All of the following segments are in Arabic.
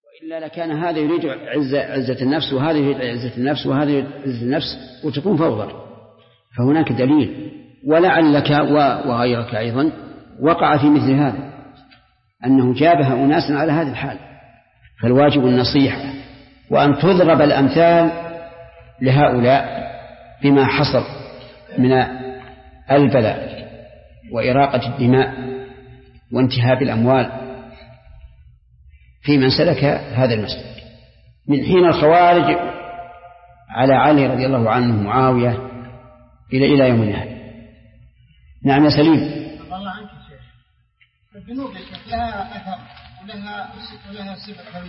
وإلا لكان هذا يريد عزة النفس وهذا يريد عزة النفس وهذا يريد عزة النفس وتكون فوضى. فهناك دليل، ولعلك وغيرك أيضا وقع في مثل هذا، أنه جابها أناس على هذه الحال. فالواجب النصيحة، وأن تضرب الأمثال لهؤلاء بما حصل من البلاء وإراقة الدماء وانتهاب الأموال في من سلك هذا المسلك، من حين الخوارج على علي رضي الله عنه معاوية إلى يوم النهاية. نعم يا سليم. الله عنك يا شيخ، الذنوب لها أثر ولها سبب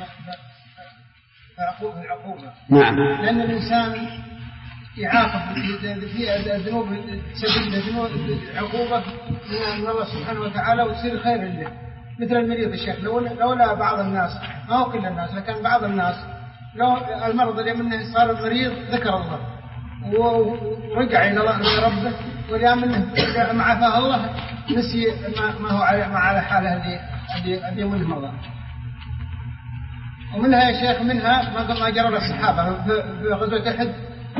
في العقوبة. نعم. لأن الإنسان يعاقب في الذنوب تسبب ذنوب عقوبة من الله سبحانه وتعالى وتصير خير له. مثل المريض الشيخ، لولا بعض الناس، ما هو كل الناس لكن بعض الناس، لو المرض اللي منه صار مريض ذكر الله ورجع إلى ربه، ولأن منه مع عفاه الله نسي ما هو على حاله هذه منه مرضى. ومنها يا شيخ ما جرى الصحابة في غزوة أحد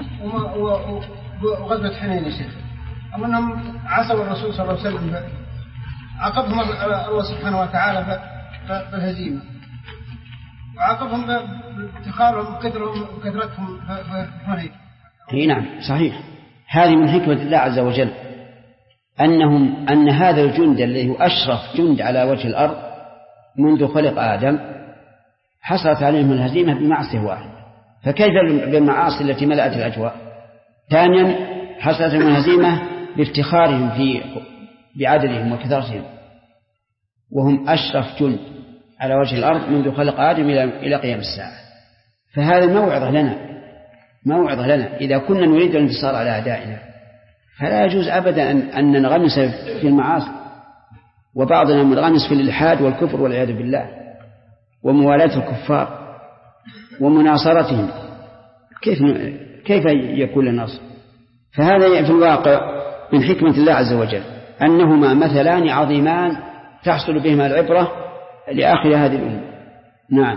وغزوة حنين يا شيخ، ومنهم عصوا الرسول صلى الله عليه وسلم، عاقبهم الله سبحانه وتعالى بالهزيمة، وعاقبهم بافتخارهم وكثرتهم في حنين. نعم صحيح. هذه من حكمة الله عز وجل أن هذا الجند الذي أشرف جند على وجه الأرض منذ خلق آدم حصلت عليهم الهزيمة بمعصية واحد، فكيف بالمعاصي التي ملأت الأجواء؟ ثانيا حصلت عليهم الهزيمة بافتخارهم بعددهم وكثرتهم، وهم أشرف جند على وجه الأرض منذ خلق آدم إلى قيام الساعة. فهذا موعظة لنا إذا كنا نريد الانتصار على أعدائنا، فلا يجوز أبدا أن ننغمس في المعاصي، وبعضنا منغمس في الإلحاد والكفر والعياذ بالله وموالاة الكفار ومناصرتهم. كيف يكون النصر؟ فهذا في الواقع من حكمة الله عز وجل أنهما مثلان عظيمان تحصل بهما العبرة لآخر هذه الأمة. نعم.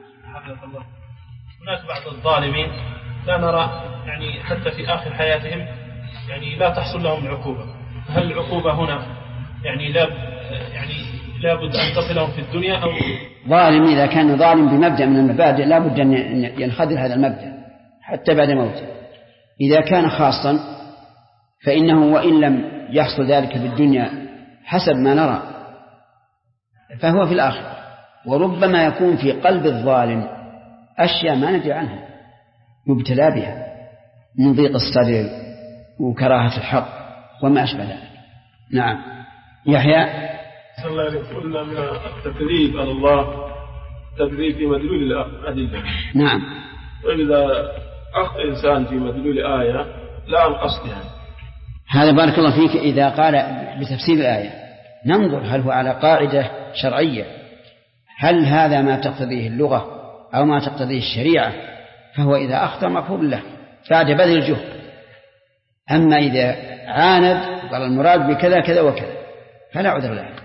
هناك بعض الظالمين لا نرى يعني حتى في آخر حياتهم يعني لا تحصل لهم العقوبة، هل العقوبة هنا يعني لا بد أن تصلهم في الدنيا أو ظالم إذا كان ظالم بمبدأ من المبادئ لا بد أن ينخذل هذا المبدأ حتى بعد موته. إذا كان خاصا فإنه وإن لم يحصل ذلك في الدنيا حسب ما نرى فهو في الآخرة. وربما يكون في قلب الظالم أشياء ما ندري عنها يبتلى بها من ضيق الصدر وكراهة الحق وما أشبه ذلك. نعم. يحيى. صلى الله عليه وسلم من التكذيب على الله تكذيب في مدلول الأدلة. نعم. وإذا أخطأ إنسان في مدلول آية لا عن قصدها. هذا بارك الله فيك إذا قال بتفسير الآية ننظر هل هو على قاعدة شرعية، هل هذا ما تقتضيه اللغة أو ما تقتضيه الشريعة، فهو إذا أخطأ مغفور له بعد بذل الجهد. أما إذا عاند قال المراد بكذا كذا وكذا فلا عذر له.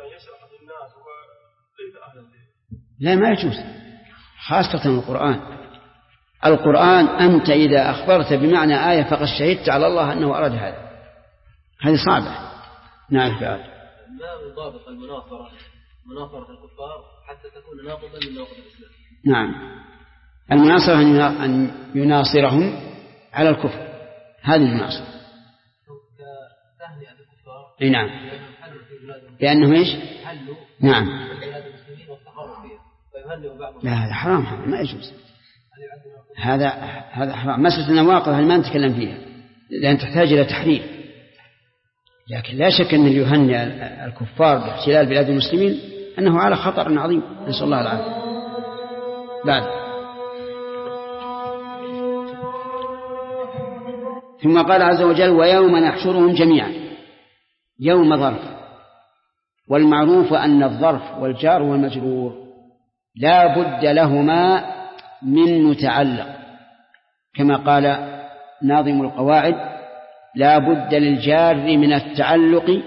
لا ما يجوز، خاصة القرآن أنت إذا أخبرت بمعنى آية فقد شهدت على الله أنه أراد هذه صعبة. نعم فعلا. ما مضابط مناصرة الكفار حتى تكون ناقضا من نواقض الإسلام. نعم. المناصرة أن يناصرهم على الكفر، هذه المناصرة. كتهنئة الكفار. أي نعم. لأنه إيش؟ حلوا. نعم. بلاد المسلمين واستقروا فيها فيهنئوا بعضهم. لا هذا حرام، ما يجوز. هذا حرام. مسألة النواقض هل ما نتكلم فيها لأن تحتاج إلى تحرير، لكن لا شك أن يهنئ الكفار باحتلال بلاد المسلمين أنه على خطر عظيم، نسأل الله العافية. بعد ثم قال عز وجل ويوم نحشرهم جميعا. يوم ظرف، والمعروف أن الظرف والجار والمجرور لا بد لهما من متعلق، كما قال ناظم القواعد لا بد للجار من التعلق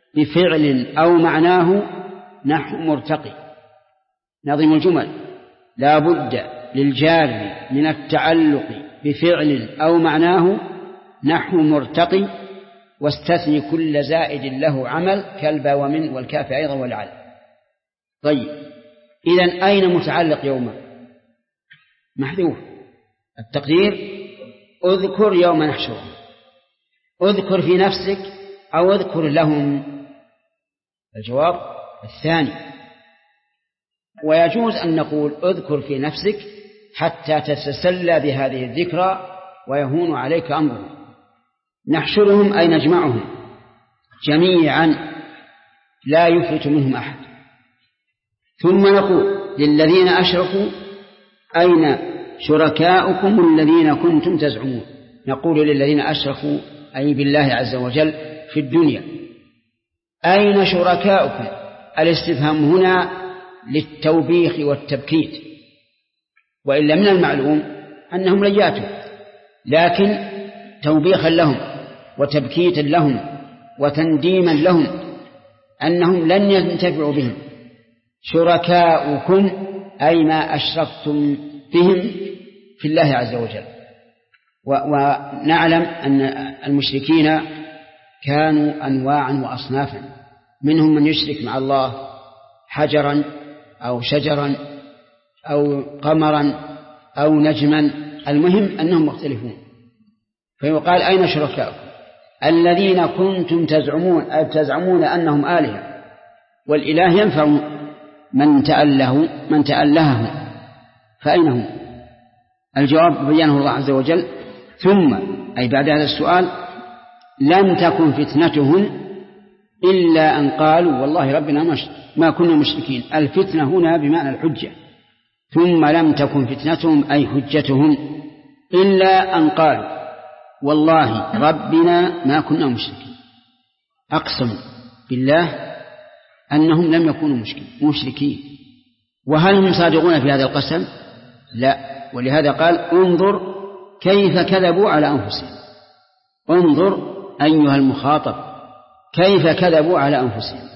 بفعل أو معناه نحو مرتقي. ناظم الجمل لا بد للجار من التعلق بفعل أو معناه نحو مرتقي، واستثني كل زائد له عمل كالبا ومن والكاف أيضا والعل. طيب إذن أين متعلق يوما؟ محذوف. التقدير اذكر يوم نحشرهم، اذكر في نفسك أو اذكر لهم؟ الجواب الثاني. ويجوز أن نقول اذكر في نفسك حتى تتسلى بهذه الذكرى ويهون عليك أمرهم. نحشرهم أي نجمعهم جميعا لا يفلت منهم أحد. ثم نقول للذين أشركوا أين شركاؤكم الذين كنتم تزعمون؟ نقول للذين أشركوا أي بالله عز وجل في الدنيا أين شركاؤكم؟ الاستفهام هنا للتوبيخ والتبكيت، وإلا من المعلوم أنهم لن يأتوا، لكن توبيخا لهم وتبكيتا لهم وتنديما لهم أنهم لن ينتفعوا بهم. شركاؤكم أي ما أشركتم بهم في الله عز وجل. ونعلم أن المشركين كانوا أنواعا وأصنافا، منهم من يشرك مع الله حجرا أو شجرا أو قمرا أو نجما، المهم أنهم مختلفون. فيقال أين شركاؤكم الذين كنتم تزعمون، أي تزعمون أنهم آلهة، والإله ينفع من تألهه، فأين هم؟ الجواب بيانه الله عز وجل. ثم أي بعد هذا السؤال لم تكن فتنتهم إلا أن قالوا والله ربنا ما كنا مشركين. الفتنة هنا بمعنى الحجة. ثم لم تكن فتنتهم أي حجتهم إلا أن قالوا والله ربنا ما كنا مشركين. أقسموا بالله أنهم لم يكونوا مشركين. وهل هم صادقون في هذا القسم؟ لا. ولهذا قال انظر كيف كذبوا على أنفسهم. انظر أيها المخاطب كيف كذبوا على أنفسهم.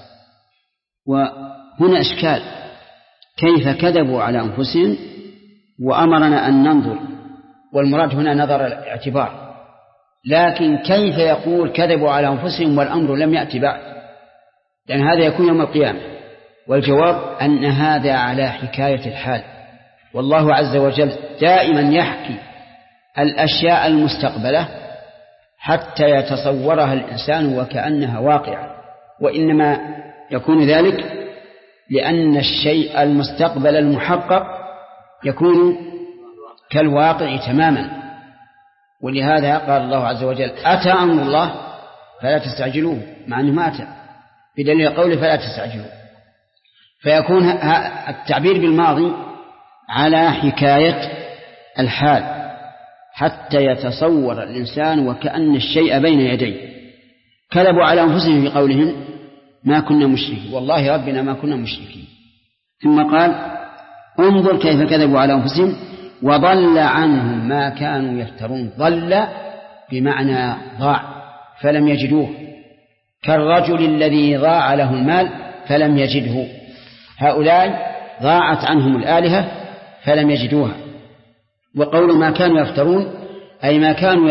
وهنا إشكال، كيف كذبوا على أنفسهم وأمرنا أن ننظر، والمراد هنا نظر الاعتبار، لكن كيف يقول كذبوا على أنفسهم والأمر لم يأتي بعد؟ لأن هذا يكون يوم القيامة. والجواب أن هذا على حكاية الحال، والله عز وجل دائما يحكي الأشياء المستقبلة حتى يتصورها الإنسان وكأنها واقعة، وإنما يكون ذلك لأن الشيء المستقبل المحقق يكون كالواقع تماما. ولهذا قال الله عز وجل أتى أمر الله فلا تستعجلوه، مع أنه ما أتى، بدليل قوله فلا تستعجلوه. فيكون التعبير بالماضي على حكاية الحال حتى يتصور الإنسان وكأن الشيء بين يديه. كذبوا على أنفسهم في قولهم ما كنا مشركين، والله ربنا ما كنا مشركين. ثم قال انظر كيف كذبوا على أنفسهم وضل عنهم ما كانوا يفترون. ضل بمعنى ضاع فلم يجدوه، كالرجل الذي ضاع له المال فلم يجده. هؤلاء ضاعت عنهم الآلهة فلم يجدوها. وقول ما كانوا يفترون أي ما كانوا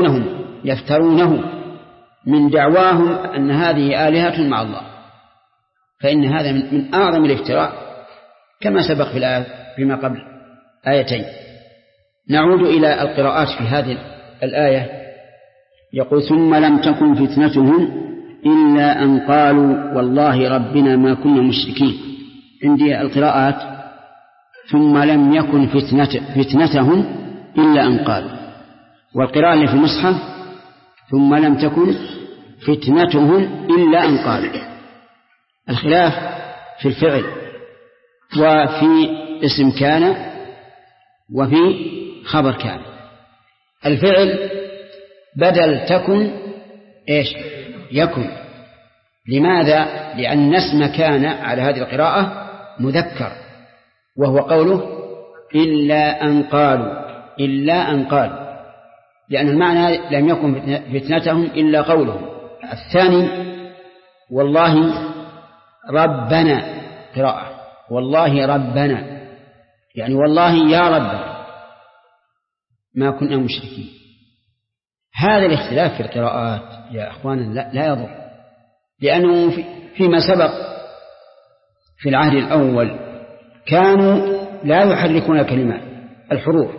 يفترونه من دعواهم أن هذه آلهة مع الله، فإن هذا من أعظم الافتراء كما سبق في الآية فيما قبل آيتين. نعود إلى القراءات في هذه الآية. يقول ثم لم تكن فتنتهم إلا أن قالوا والله ربنا ما كنا مشركين. عندي القراءات ثم لم يكن فتنتهم إلا أن قالوا، والقراءة اللي في المصحف ثم لم تكن فتنتهم إلا أن قالوا. الخلاف في الفعل وفي اسم كان وفي خبر كان. الفعل بدل تكن إيش؟ يكن. لماذا؟ لأن اسم كان على هذه القراءة مذكر، وهو قوله إلا أن قالوا، لأن المعنى لم يكن فتنتهم إلا قولهم. الثاني والله ربنا، قراءة والله ربنا، يعني والله يا رب ما كنا مشركين. هذا الاختلاف في القراءات يا أخوانا لا يضر، لأنه فيما سبق في العهد الأول كانوا لا يحركون كلمات الحروف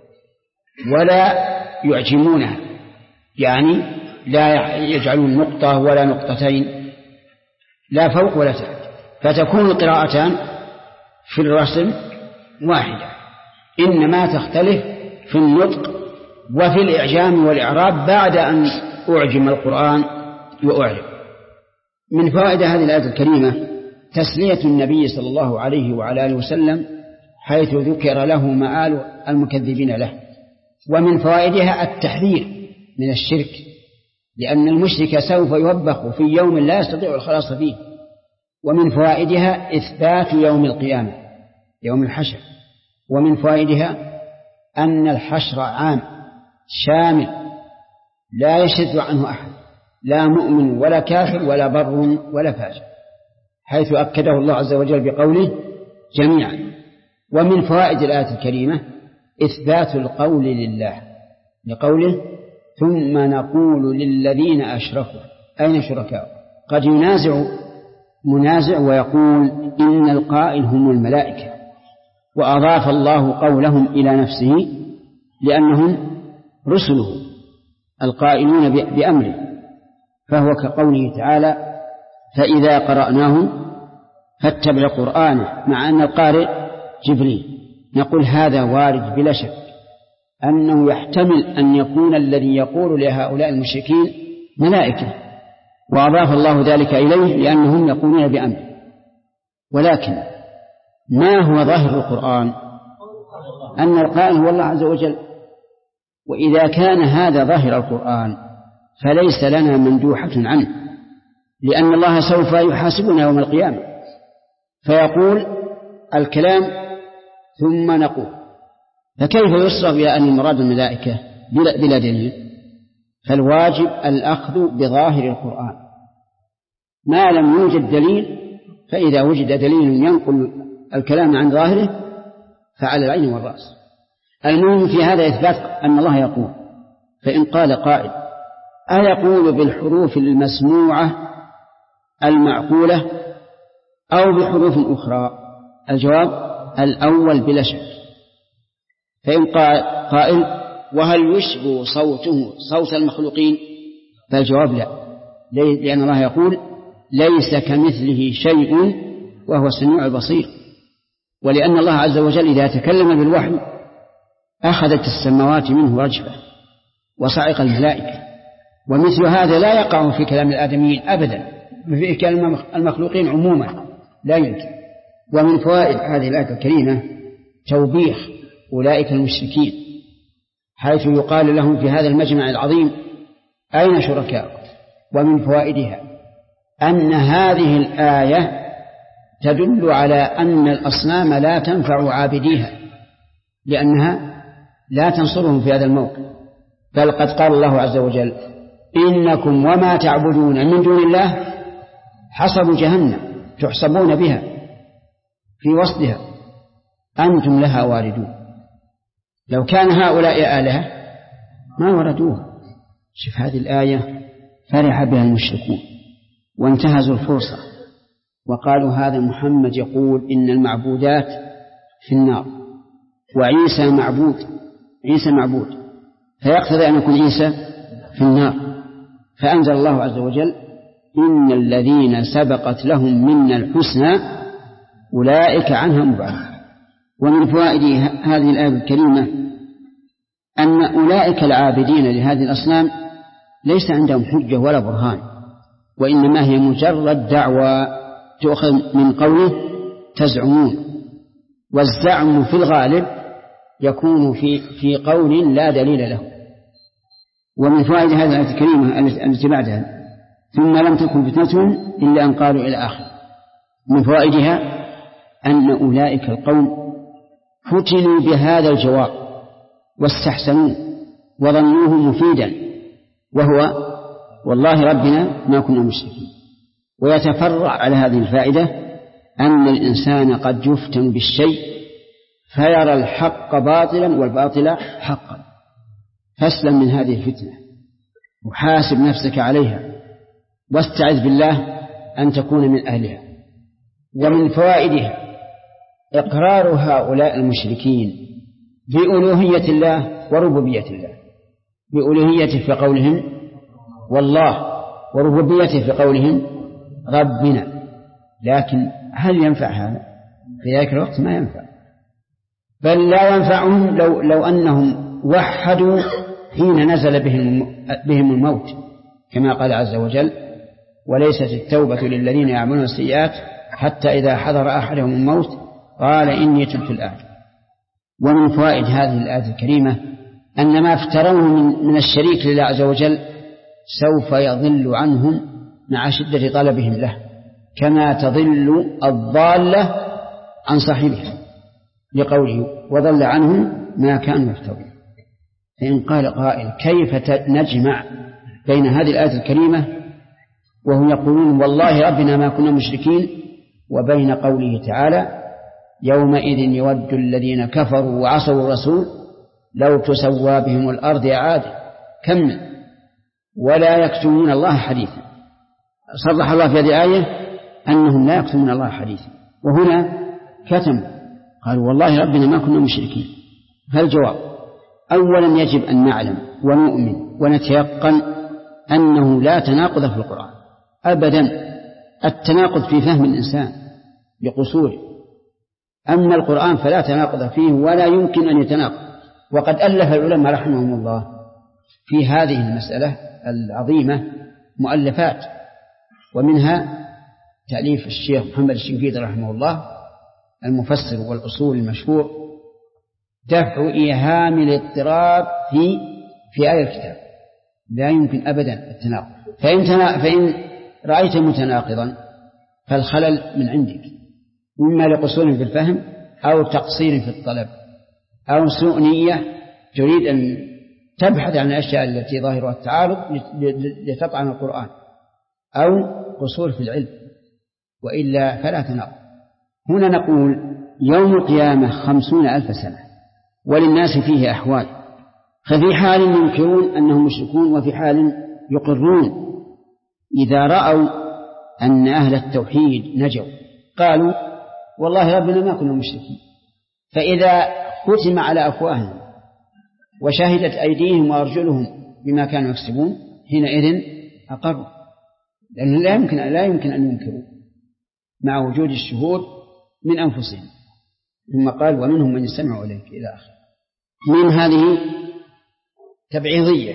ولا يعجمونها، يعني لا يجعلون نقطة ولا نقطتين، لا فوق ولا تحت، فتكون القراءتان في الرسم واحدة، إنما تختلف في النطق وفي الإعجام والإعراب بعد أن أعجم القرآن وأعرب. من فوائد هذه الآية الكريمة تسلية النبي صلى الله عليه وعلى آله وسلم حيث ذكر له مآل المكذبين له. ومن فوائدها التحذير من الشرك، لأن المشرك سوف يوبخ في يوم لا يستطيع الخلاص فيه. ومن فوائدها إثبات يوم القيامة يوم الحشر. ومن فوائدها أن الحشر عام شامل لا يشذ عنه أحد، لا مؤمن ولا كافر ولا بر ولا فاجر، حيث أكده الله عز وجل بقوله جميعا. ومن فوائد الآية الكريمة إثبات القول لله، لقوله ثم نقول للذين أشركوا أين شركاء. قد ينازع منازع ويقول إن القائل هم الملائكة، وأضاف الله قولهم إلى نفسه لأنهم رسله القائلون بأمره، فهو كقوله تعالى فإذا قرأناه فاتبع قرآنه، مع أن القارئ جبريل. نقول هذا وارد بلا شك أنه يحتمل أن يكون الذي يقول لهؤلاء المشركين ملائكة، وأضاف الله ذلك إليه لأنهم يقولون بأمره. ولكن ما هو ظاهر القرآن؟ أن القائل هو الله عز وجل. وإذا كان هذا ظاهر القرآن فليس لنا مندوحة عنه، لأن الله سوف يحاسبنا يوم القيامة فيقول الكلام ثم نقول، فكيف يصرف إلى أن المراد الملائكة بلا دليل؟ فالواجب الأخذ بظاهر القرآن ما لم يوجد دليل، فإذا وجد دليل ينقل الكلام عن ظاهره فعلى العين والرأس. المهم في هذا إثبات أن الله يقول. فإن قال قائل أيقول بالحروف المسموعة المعقولة أو بحروف أخرى؟ الجواب الأول بلا شك. فإن قائل وهل يشبه صوته صوت المخلوقين؟ فالجواب لا، لأن الله يقول ليس كمثله شيء وهو السميع البصير. ولأن الله عز وجل إذا تكلم بالوحي أخذت السماوات منه رجفة وصعق الملائكة، ومثل هذا لا يقع في كلام الآدميين أبدا، في كلام المخلوقين عموما لا يمكن. ومن فوائد هذه الآية الكريمة توبيخ أولئك المشركين، حيث يقال لهم في هذا المجمع العظيم أين شركاء. ومن فوائدها أن هذه الآية تدل على أن الأصنام لا تنفع عابديها، لأنها لا تنصرهم في هذا الموقف. بل قد قال الله عز وجل إنكم وما تعبدون من دون الله حصب جهنم تحصبون بها في وسطها أنتم لها واردون. لو كان هؤلاء آلهة ما وردوها. شوف هذه الآية فرح بها المشركون وانتهزوا الفرصة وقالوا هذا محمد يقول إن المعبودات في النار وعيسى معبود فيقتضي أن يكون عيسى في النار. فأنزل الله عز وجل إن الذين سبقت لهم منا الحسنى أولئك عنها مبعدون. ومن فوائد هذه الآية الكريمة أن أولئك العابدين لهذه الأصنام ليس عندهم حجة ولا برهان، وإنما هي مجرد دعوى تؤخذ من قوله تزعمون. والزعم في الغالب يكون في قول لا دليل له. ومن فوائد هذه الآية الكريمة التي بعدها ثم لم تكن فتنتهم إلا أن قالوا إلى آخر. من فوائدها أن أولئك القوم فتنوا بهذا الجواب واستحسنوه وظنوه مفيدا، وهو والله ربنا ما كنا مشركين. ويتفرع على هذه الفائدة أن الإنسان قد يفتن بالشيء فيرى الحق باطلا والباطل حقا. فاسلم من هذه الفتنة وحاسب نفسك عليها واستعذ بالله أن تكون من أهلها. ومن فوائدها إقرار هؤلاء المشركين بألوهية الله وربوبية الله، بألوهيته في قولهم والله، وربوبيته في قولهم ربنا. لكن هل ينفع هذا؟ في ذلك الوقت ما ينفع، بل لا ينفعهم لو أنهم وحدوا حين نزل بهم الموت، كما قال عز وجل: وليست التوبة للذين يعملون السيئات حتى إذا حضر أحدهم الموت قال إني تبت الآن. ومن فوائد هذه الآية الكريمة أن ما افتروه من الشريك لله عز وجل سوف يضل عنهم مع شدة طلبهم له، كما تضل الضالة عن صاحبها، لقوله: وضل عنهم ما كانوا يفترون. فإن قال قائل: كيف نجمع بين هذه الآية الكريمة وهم يقولون والله ربنا ما كنا مشركين، وبين قوله تعالى: يومئذ يود الذين كفروا وعصوا الرسول لو تسوى بهم الأرض إعادة كمل ولا يكتمون الله حديثا. صرح الله في هذه الآية أنهم لا يكتمون الله حديثا، وهنا كتم، قالوا والله ربنا ما كنا مشركين. فالجواب: أولا يجب أن نعلم ونؤمن ونتيقن أنه لا تناقض في القرآن أبدا. التناقض في فهم الإنسان بقصوره، أما القرآن فلا تناقض فيه ولا يمكن أن يتناقض. وقد ألف العلماء رحمهم الله في هذه المسألة العظيمة مؤلفات، ومنها تأليف الشيخ محمد الشنقيطي رحمه الله المفسر والأصول المشهور: دفع إيهام الاضطراب في آية الكتاب. لا يمكن أبدا التناقض، فإن رأيت متناقضا فالخلل من عندك، إما لقصور في الفهم أو تقصير في الطلب أو سوء نية تريد أن تبحث عن الأشياء التي ظاهرها التعارض لتطعن القرآن، أو قصور في العلم، وإلا فلا تناقض. هنا نقول: يوم القيامة 50,000 سنة، وللناس فيه أحوال، ففي حال ينكرون أنهم مشركون وفي حال يقرون. إذا رأوا أن أهل التوحيد نجوا قالوا والله ربنا ما كنا مشركين، فإذا ختم على أفواههم وشهدت أيديهم وأرجلهم بما كانوا يكسبون حينئذ أقروا، لأنه لا يمكن أن ينكروا مع وجود الشهود من أنفسهم. ثم قال: ومنهم من يستمع إليك إلى آخر. من هذه تبعيضية،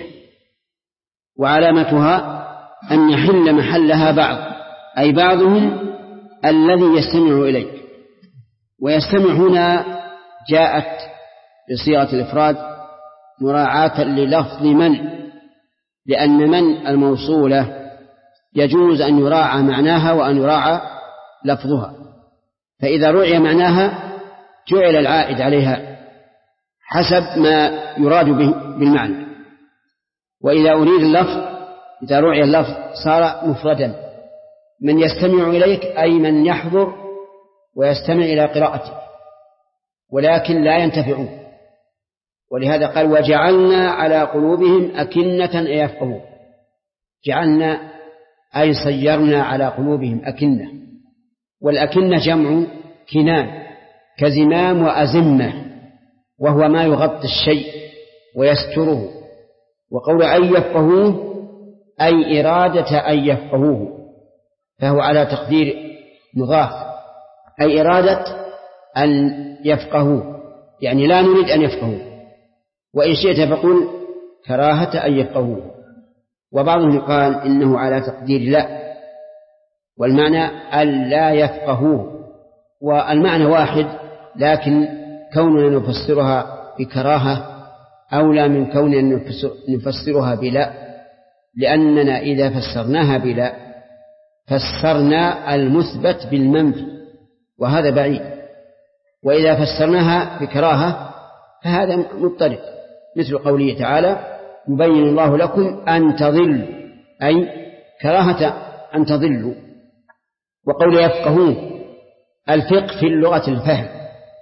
وعلامتها أن يحل محلها بعض، أي بعضهم الذي يستمع إليك. ويستمع هنا جاءت بصيغة الإفراد مراعاة للفظ من، لأن من الموصولة يجوز أن يراعى معناها وأن يراعى لفظها، فإذا رعي معناها جعل العائد عليها حسب ما يراد به بالمعنى، وإذا أريد اللفظ إذا رعي اللفظ صار مفردا. من يستمع إليك أي من يحضر ويستمع إلى قراءتك، ولكن لا ينتفعون. ولهذا قال: وجعلنا على قلوبهم أكنة أن يفقهوا. جعلنا أي صيرنا على قلوبهم أكنة، والأكنة جمع كنان كزمام وأزمة، وهو ما يغطي الشيء ويستره. وقول أن يفقهوه أي إرادة أن يفقهوه، فهو على تقدير مضاف، أي إرادة أن يفقهوه، يعني لا نريد أن يفقهوه. وإن شئت فقل كراهة أن يفقهوه. وبعضهم قال إنه على تقدير لا، والمعنى أن لا يفقهوه، والمعنى واحد، لكن كوننا نفسرها بكراهة أولى من كوننا نفسرها بلا، لأننا إذا فسرناها بلا فسرنا المثبت بالمنفي، وهذا بعيد. وإذا فسرناها بكراهة فهذا مضطرد، مثل قوله تعالى: يبين الله لكم أن تضلوا، أي كراهة أن تضلوا. وقول يفقهون، الفقه في اللغة الفهم،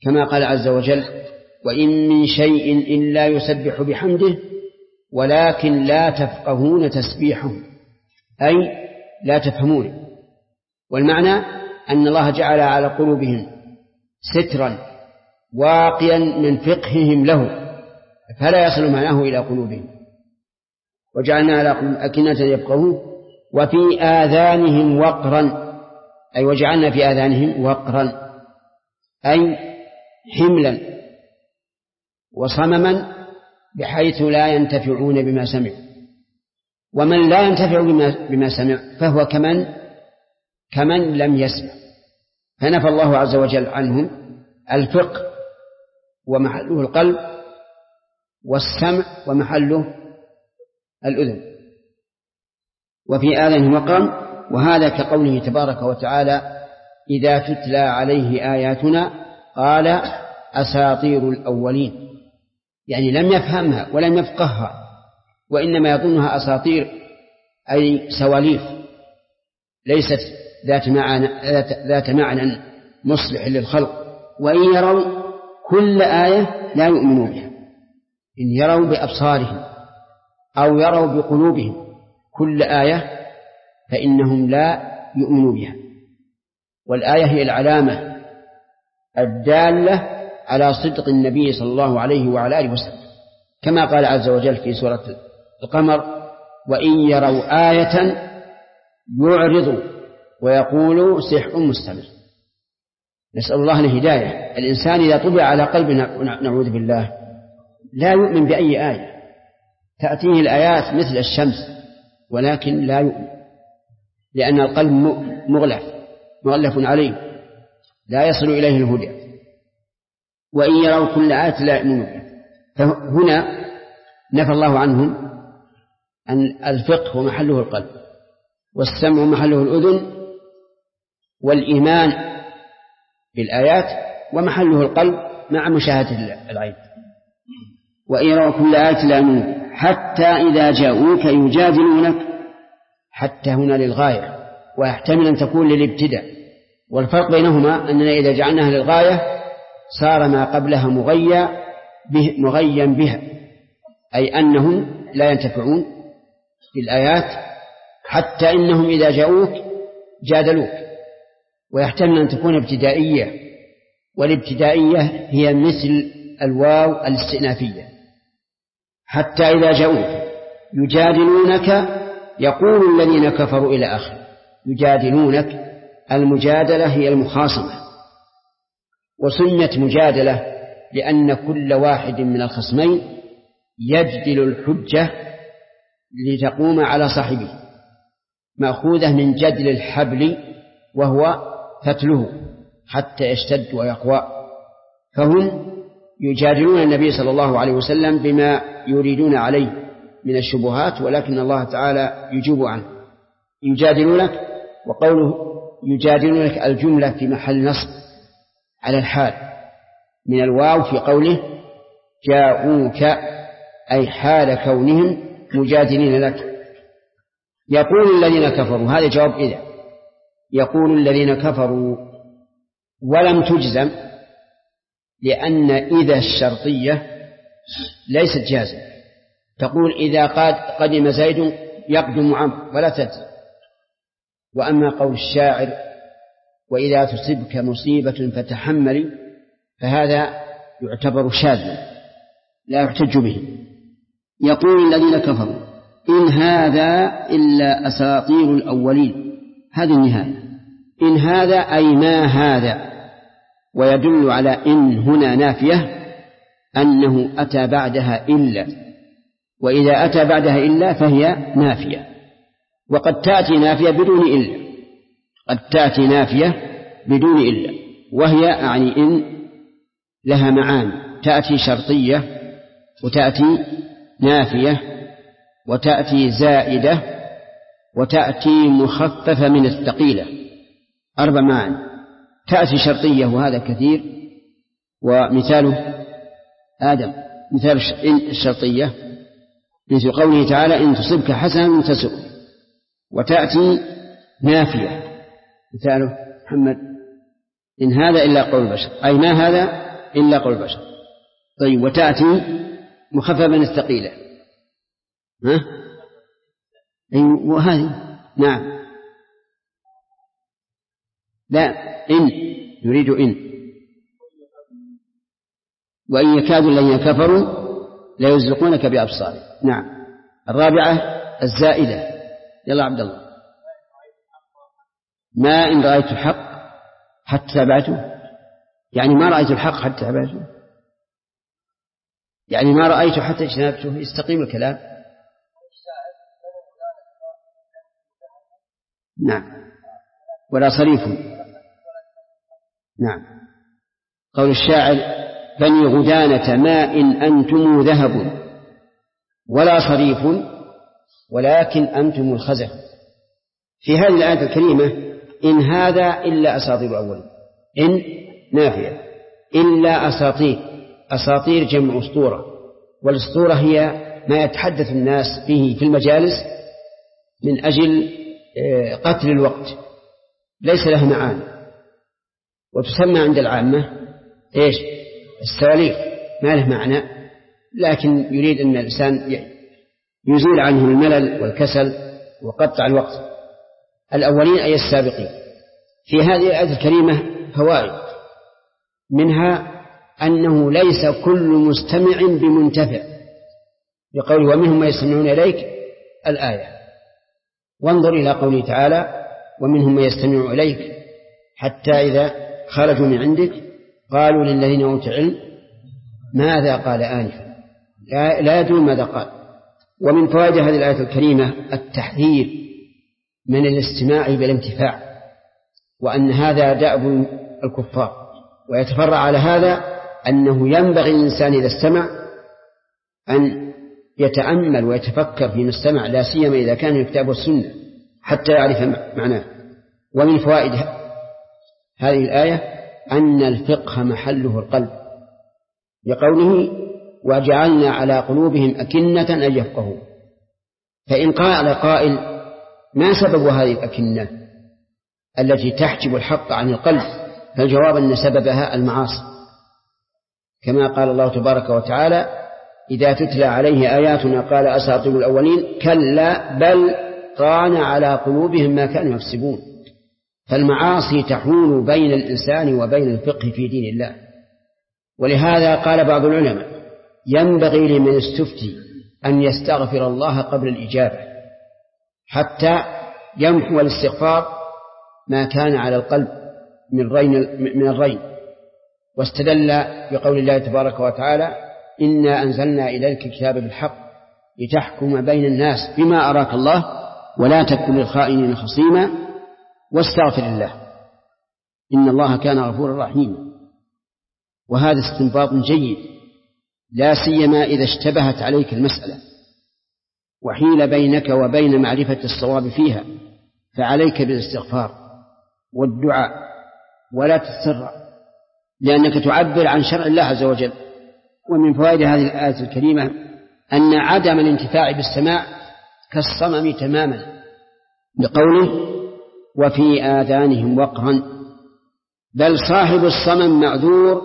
كما قال عز وجل: وإن من شيء إلا يسبح بحمده ولكن لا تفقهون تسبيحهم، أي لا تفهمون. والمعنى أن الله جعل على قلوبهم سترا واقيا من فقههم له فلا يصل معناه إلى قلوبهم، وجعلنا على قلوبهم أكنة يفقهون وفي آذانهم وقرا، أي وجعلنا في آذانهم وقرا أي حملا وصمما بحيث لا ينتفعون بما سمعوا. ومن لا ينتفع بما سمع فهو كمن لم يسمع. فنفى الله عز وجل عنهم الفقه ومحله القلب، والسمع ومحله الأذن، وفي آذانهم وقرا. وهذا كقوله تبارك وتعالى: إذا تتلى عليه آياتنا قال أساطير الأولين، يعني لم يفهمها ولم يفقهها، وإنما يظنها أساطير أي سواليف ليست ذات معنى مصلح للخلق. وإن يروا كل آية لا يؤمنوا بها، إن يروا بأبصارهم أو يروا بقلوبهم كل آية فإنهم لا يؤمنوا بها. والآية هي العلامة الدالة على صدق النبي صلى الله عليه وعلى آله وسلم، كما قال عز وجل في سورة القمر: وإن يروا آية يعرضوا ويقولوا سحر مستمر. نسأل الله الهداية. الإنسان إذا طبع على قلبنا نعوذ بالله لا يؤمن بأي آية، تأتيه الآيات مثل الشمس ولكن لا يؤمن، لأن القلب مغلف عليه لا يصل إليه الهدى. وإن يروا كل آية لا يؤمنوا بها. فهنا نفى الله عنهم أن الفقه ومحله القلب، والسمع ومحله الأذن، والإيمان بالآيات ومحله القلب مع مشاهدة العين. وإن يروا كل آية لا يؤمنوا بها حتى إذا جاءوك يجادلونك. حتى هنا للغاية، ويحتمل أن تكون للابتداء، والفرق بينهما أننا إذا جعلناها للغاية صار ما قبلها مغيا بها، أي أنهم لا ينتفعون بالآيات حتى إنهم إذا جاءوك جادلوك. ويحتمل أن تكون ابتدائية، والابتدائية هي مثل الواو الاستئنافية. حتى إذا جاءوك يجادلونك يقول الذين كفروا إلى آخر. يجادلونك، المجادلة هي المخاصمة، وسميت مجادلة لأن كل واحد من الخصمين يجدل الحجة لتقوم على صاحبه، مأخوذة من جدل الحبل وهو فتله حتى يشتد ويقوى. فهم يجادلون النبي صلى الله عليه وسلم بما يريدون عليه من الشبهات، ولكن الله تعالى يجيب عنه. يجادلونك، وقوله يجادلونك الجملة في محل نصب على الحال من الواو في قوله جاءوك، أي حال كونهم مجادلين لك. يقول الذين كفروا، هذا جواب إذا. يقول الذين كفروا ولم تجزم، لأن إذا الشرطية ليست جازمة. تقول إذا قدم زيد يقدم عمرو ولا تجزم. وأما قول الشاعر وإذا تصبك مصيبة فتحملي، فهذا يعتبر شاذا لا يحتج به. يقول الذين كفروا إن هذا إلا أساطير الأولين. هذه النهاية. إن هذا أي ما هذا، ويدل على إن هنا نافية أنه أتى بعدها إلا، وإذا أتى بعدها إلا فهي نافية. وقد تأتي نافية بدون إلا، قد تأتي نافية بدون إلا، وهي أعني إن لها معاني، تأتي شرطية وتأتي نافية وتأتي زائدة وتأتي مخففة من الثقيلة، 4 معاني. تأتي شرطية وهذا كثير، ومثاله آدم. مثال الشرطية مثل قوله تعالى إن تصبك حسنة تسؤ. وتأتي نافية مثاله محمد إن هذا إلا قول البشر، أي ما هذا إلا قول البشر. طيب وتأتي مخففا ثقيلا. ها؟ وهذه نعم. لا إن يريد إن. وإن يكاد الذين كفروا لا يزلقونك بأبصارهم. نعم. الرابعة الزائدة. يلا عبد الله. ما إن رأيت الحق حتى تابعته، يعني ما رأيت الحق حتى تابعته، يعني ما رأيته حتى اجتنبته. يستقيم الكلام. نعم. ولا صريف. نعم. قول الشاعر: بني غدانة ما إن أنتم ذهب ولا صريف ولكن أنتم الخزف. في هذه الآية الكريمة إن هذا إلا أساطير الأولين. إن نافية. إلا أساطير. أساطير جمع أسطورة، والأسطورة هي ما يتحدث الناس به في المجالس من أجل قتل الوقت، ليس له معاني، وتسمى عند العامة إيش؟ السواليف، ما له معنى، لكن يريد أن الإنسان يزيل عنه الملل والكسل وقطع الوقت. الأولين أي السابقين. في هذه الآية الكريمة فوائد، منها أنه ليس كل مستمع بمنتفع، بقوله ومنهم من يستمعون إليك الآية. وانظر إلى قوله تعالى ومنهم من يستمع إليك حتى إذا خرجوا من عندك قالوا للذين أوتوا العلم ماذا قال آنفا، لا يدرون ماذا قال. ومن فوائد هذه الآية الكريمة التحذير من الاستماع بالانتفاع، وأن هذا دأب الكفار. ويتفرع على هذا أنه ينبغي الإنسان إذا استمع أن يتأمل ويتفكر فيما استمع، لا سيما إذا كان الكتاب والسنة، حتى يعرف معناه. ومن فوائد هذه الآية أن الفقه محله القلب، لقوله وجعلنا على قلوبهم أكنة أن يفقهوا. فإن قال قائل ما سبب هذه الأكنة التي تحجب الحق عن القلب؟ فالجواب أن سببها المعاصي، كما قال الله تبارك وتعالى إذا تتلى عليه آياتنا قال أساطير الأولين كلا بل طان على قلوبهم ما كانوا يكسبون. فالمعاصي تحول بين الإنسان وبين الفقه في دين الله. ولهذا قال بعض العلماء ينبغي لمن استفتي أن يستغفر الله قبل الإجابة حتى يمحو الاستغفار ما كان على القلب من الرين. واستدل بقول الله تبارك وتعالى إنا أنزلنا إليك الكتاب بالحق لتحكم بين الناس بما أراك الله ولا تكن للخائنين خصيما واستغفر الله إن الله كان غفورا رحيما. وهذا استنباط جيد، لا سيما إذا اشتبهت عليك المسألة وحيل بينك وبين معرفة الصواب فيها، فعليك بالاستغفار والدعاء ولا تتسرع، لأنك تعبر عن شرع الله عز وجل. ومن فوائد هذه الآية الكريمة أن عدم الانتفاع بالسماع كالصمم تماما، بقوله وفي آذانهم وقرا، بل صاحب الصمم معذور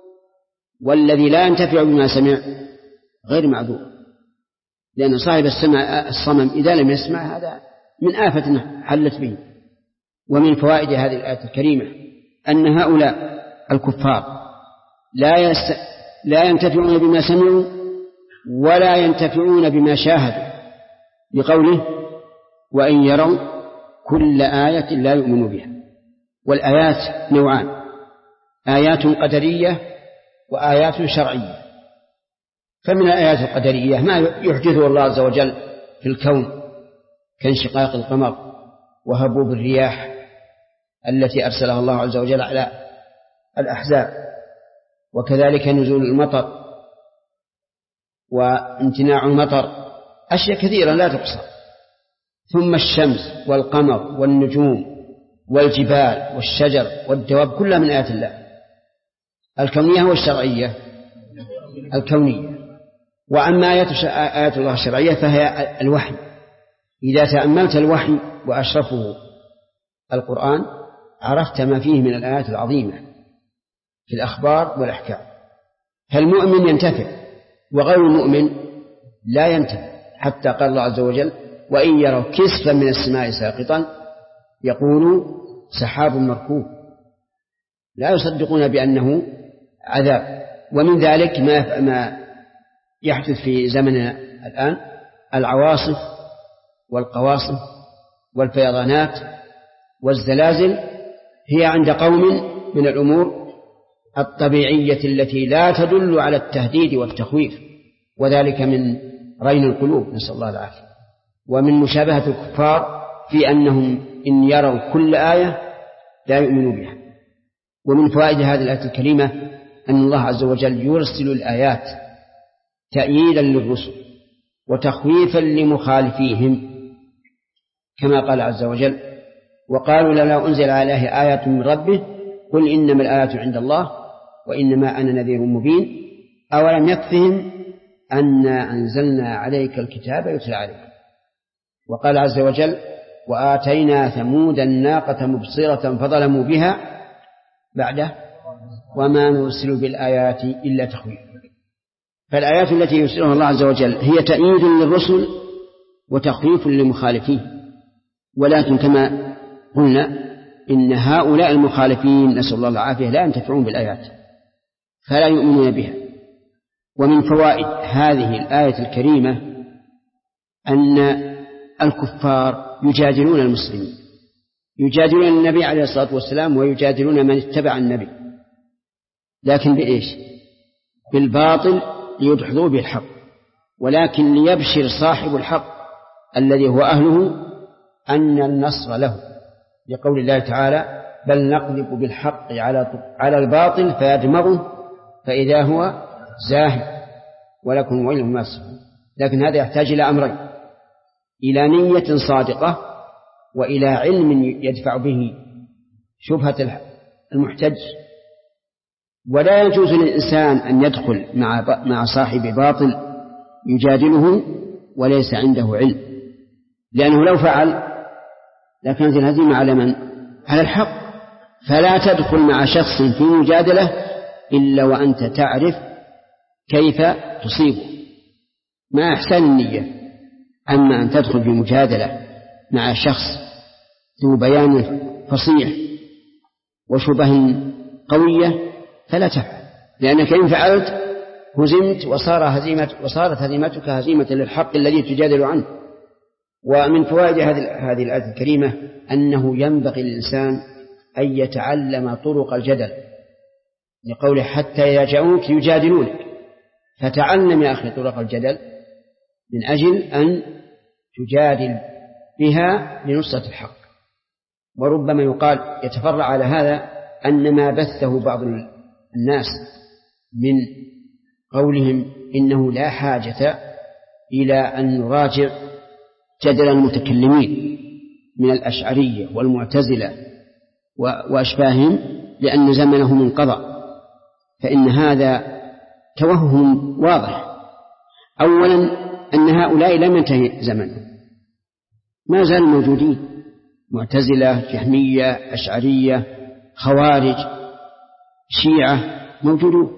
والذي لا ينتفع بما سمع غير معذور، لأن صاحب الصمم إذا لم يسمع هذا من آفة حلت به. ومن فوائد هذه الآية الكريمة أن هؤلاء الكفار لا ينتفعون بما سمعوا ولا ينتفعون بما شاهدوا، بقوله وإن يروا كل آية لا يؤمنوا بها. والآيات نوعان، آيات قدرية وآيات شرعية. فمن الآيات القدرية ما يحدثه الله عز وجل في الكون كانشقاق القمر وهبوب الرياح التي أرسلها الله عز وجل على الأحزاب، وكذلك نزول المطر وامتناع المطر، أشياء كثيرة لا تقصى. ثم الشمس والقمر والنجوم والجبال والشجر والدواب كلها من آيات الله الكونية والشرعية. الكونية. وأما آيات الله الشرعية فهي الوحي. إذا تأملت الوحي وأشرفه القرآن عرفت ما فيه من الآيات العظيمة في الأخبار والأحكام. فالمؤمن ينتفع وغير المؤمن لا ينتفع، حتى قال الله عز وجل: وإن يروا كسفا من السماء ساقطا يقولوا سحاب مركوب، لا يصدقون بأنه عذاب. ومن ذلك ما يحدث في زمننا الآن، العواصف والقواصف والفيضانات والزلازل هي عند قوم من الأمور الطبيعية التي لا تدل على التهديد والتخويف، وذلك من رين القلوب، نسأل الله العافية. ومن مشابهة الكفار في أنهم إن يروا كل آية لا يؤمنوا بها. ومن فوائد هذه الآية الكريمة أن الله عز وجل يرسل الآيات تأييدا للرسل وتخويفا لمخالفيهم، كما قال عز وجل: وقالوا لولا أنزل عليه آية من ربه قل إنما الآيات عند الله وإنما أنا نذير مبين أولم يكفهم أنا أنزلنا عليك الكتاب يتلى عليك. وقال عز وجل: وآتينا ثمود الناقة مبصرة فظلموا بها بعده وما نرسل بالآيات إلا تخويفا. فالآيات التي يرسلها الله عز وجل هي تأييد للرسل وتخويف للمخالفين، ولكن كما قلنا إن هؤلاء المخالفين نسأل الله العافية لا ينتفعون بالآيات فلا يؤمنون بها. ومن فوائد هذه الآية الكريمة أن الكفار يجادلون المسلمين، يجادلون النبي عليه الصلاة والسلام ويجادلون من اتبع النبي، لكن بإيش؟ بالباطل ليدحضوا به الحق. ولكن ليبشر صاحب الحق الذي هو أهله أن النصر له، لقول الله تعالى: بل نقذف بالحق على الباطل فيدمغه فإذا هو زاهق ولكم ويل مما تصفون. لكن هذا يحتاج إلى أمرين: إلى نية صادقة وإلى علم يدفع به شبهة المحتج. ولا يجوز للإنسان أن يدخل مع صاحب باطل يجادله وليس عنده علم، لأنه لو فعل لكانت الهزيمة على من؟ على الحق. فلا تدخل مع شخص في مجادلة إلا وأنت تعرف كيف تصيبه مع إحسان النية. أما أن تدخل في مجادلة مع شخص ذو بيان فصيح وشبه قوية فلا تفعل، لأنك إن فعلت هزمت وصارت هزيمتك هزيمة للحق الذي تجادل عنه. ومن فوائد هذه الآية الكريمة أنه ينبغي للإنسان أن يتعلم طرق الجدل، لقوله: حتى إذا جاءوك يجادلونك. فتعلم يا أخي طرق الجدل من أجل أن تجادل بها لنصرة الحق. وربما يقال يتفرع على هذا أن ما بثه بعض الناس من قولهم إنه لا حاجة إلى أن نراجع جدل المتكلمين من الأشعرية والمعتزلة وأشباههم لأن زمنهم انقضى، فإن هذا توهم واضح. أولا أن هؤلاء لم ينتهي زمنهم، ما زالوا موجودين، معتزلة، جهمية، أشعرية، خوارج، شيعة موجودون.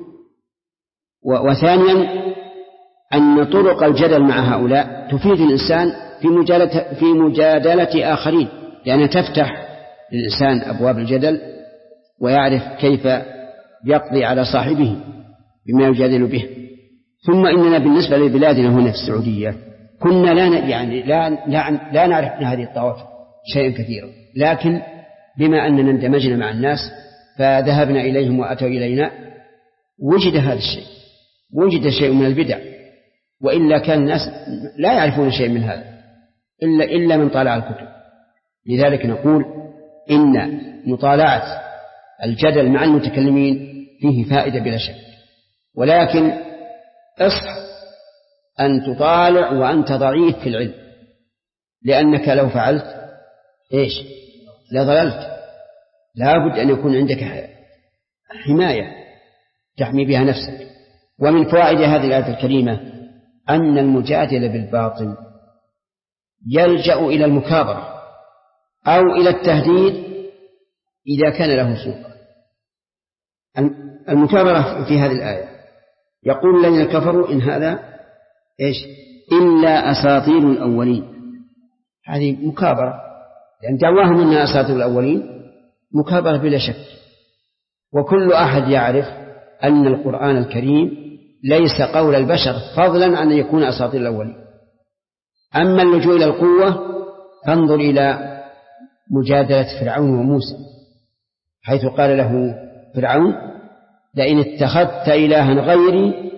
وثانيا أن طرق الجدل مع هؤلاء تفيد الإنسان في مجادلة آخرين، لأنها تفتح للإنسان أبواب الجدل ويعرف كيف يقضي على صاحبه بما يجادل به. ثم إننا بالنسبة لبلادنا هنا في السعودية كنا لا نعرف من هذه الطوائف شيئا كثيرا، لكن بما أننا اندمجنا مع الناس فذهبنا إليهم وأتوا إلينا وجد هذا الشيء، وجد شيء من البدع، وإلا كان الناس لا يعرفون شيء من هذا إلا من طالع الكتب. لذلك نقول إن مطالعة الجدل مع المتكلمين فيه فائدة بلا شك، ولكن اصح أن تطالع وأنت ضعيف في العلم، لأنك لو فعلت لضللت. لا بد أن يكون عندك حماية تحمي بها نفسك. ومن فوائد هذه الآية الكريمة أن المجادل بالباطل يلجأ إلى المكابرة أو إلى التهديد إذا كان له سوء. المكابرة في هذه الآية يقول الذين كفروا إن هذا إيش إلا أساطير الأولين. هذه مكابرة، لأن دعواهم أنها أساطير الأولين مكابرة بلا شك. وكل أحد يعرف أن القرآن الكريم ليس قول البشر فضلا عن أن يكون أساطير الأولين. أما اللجوء إلى القوة فانظر إلى مجادلة فرعون وموسى، حيث قال له فرعون لئن اتخذت إلها غيري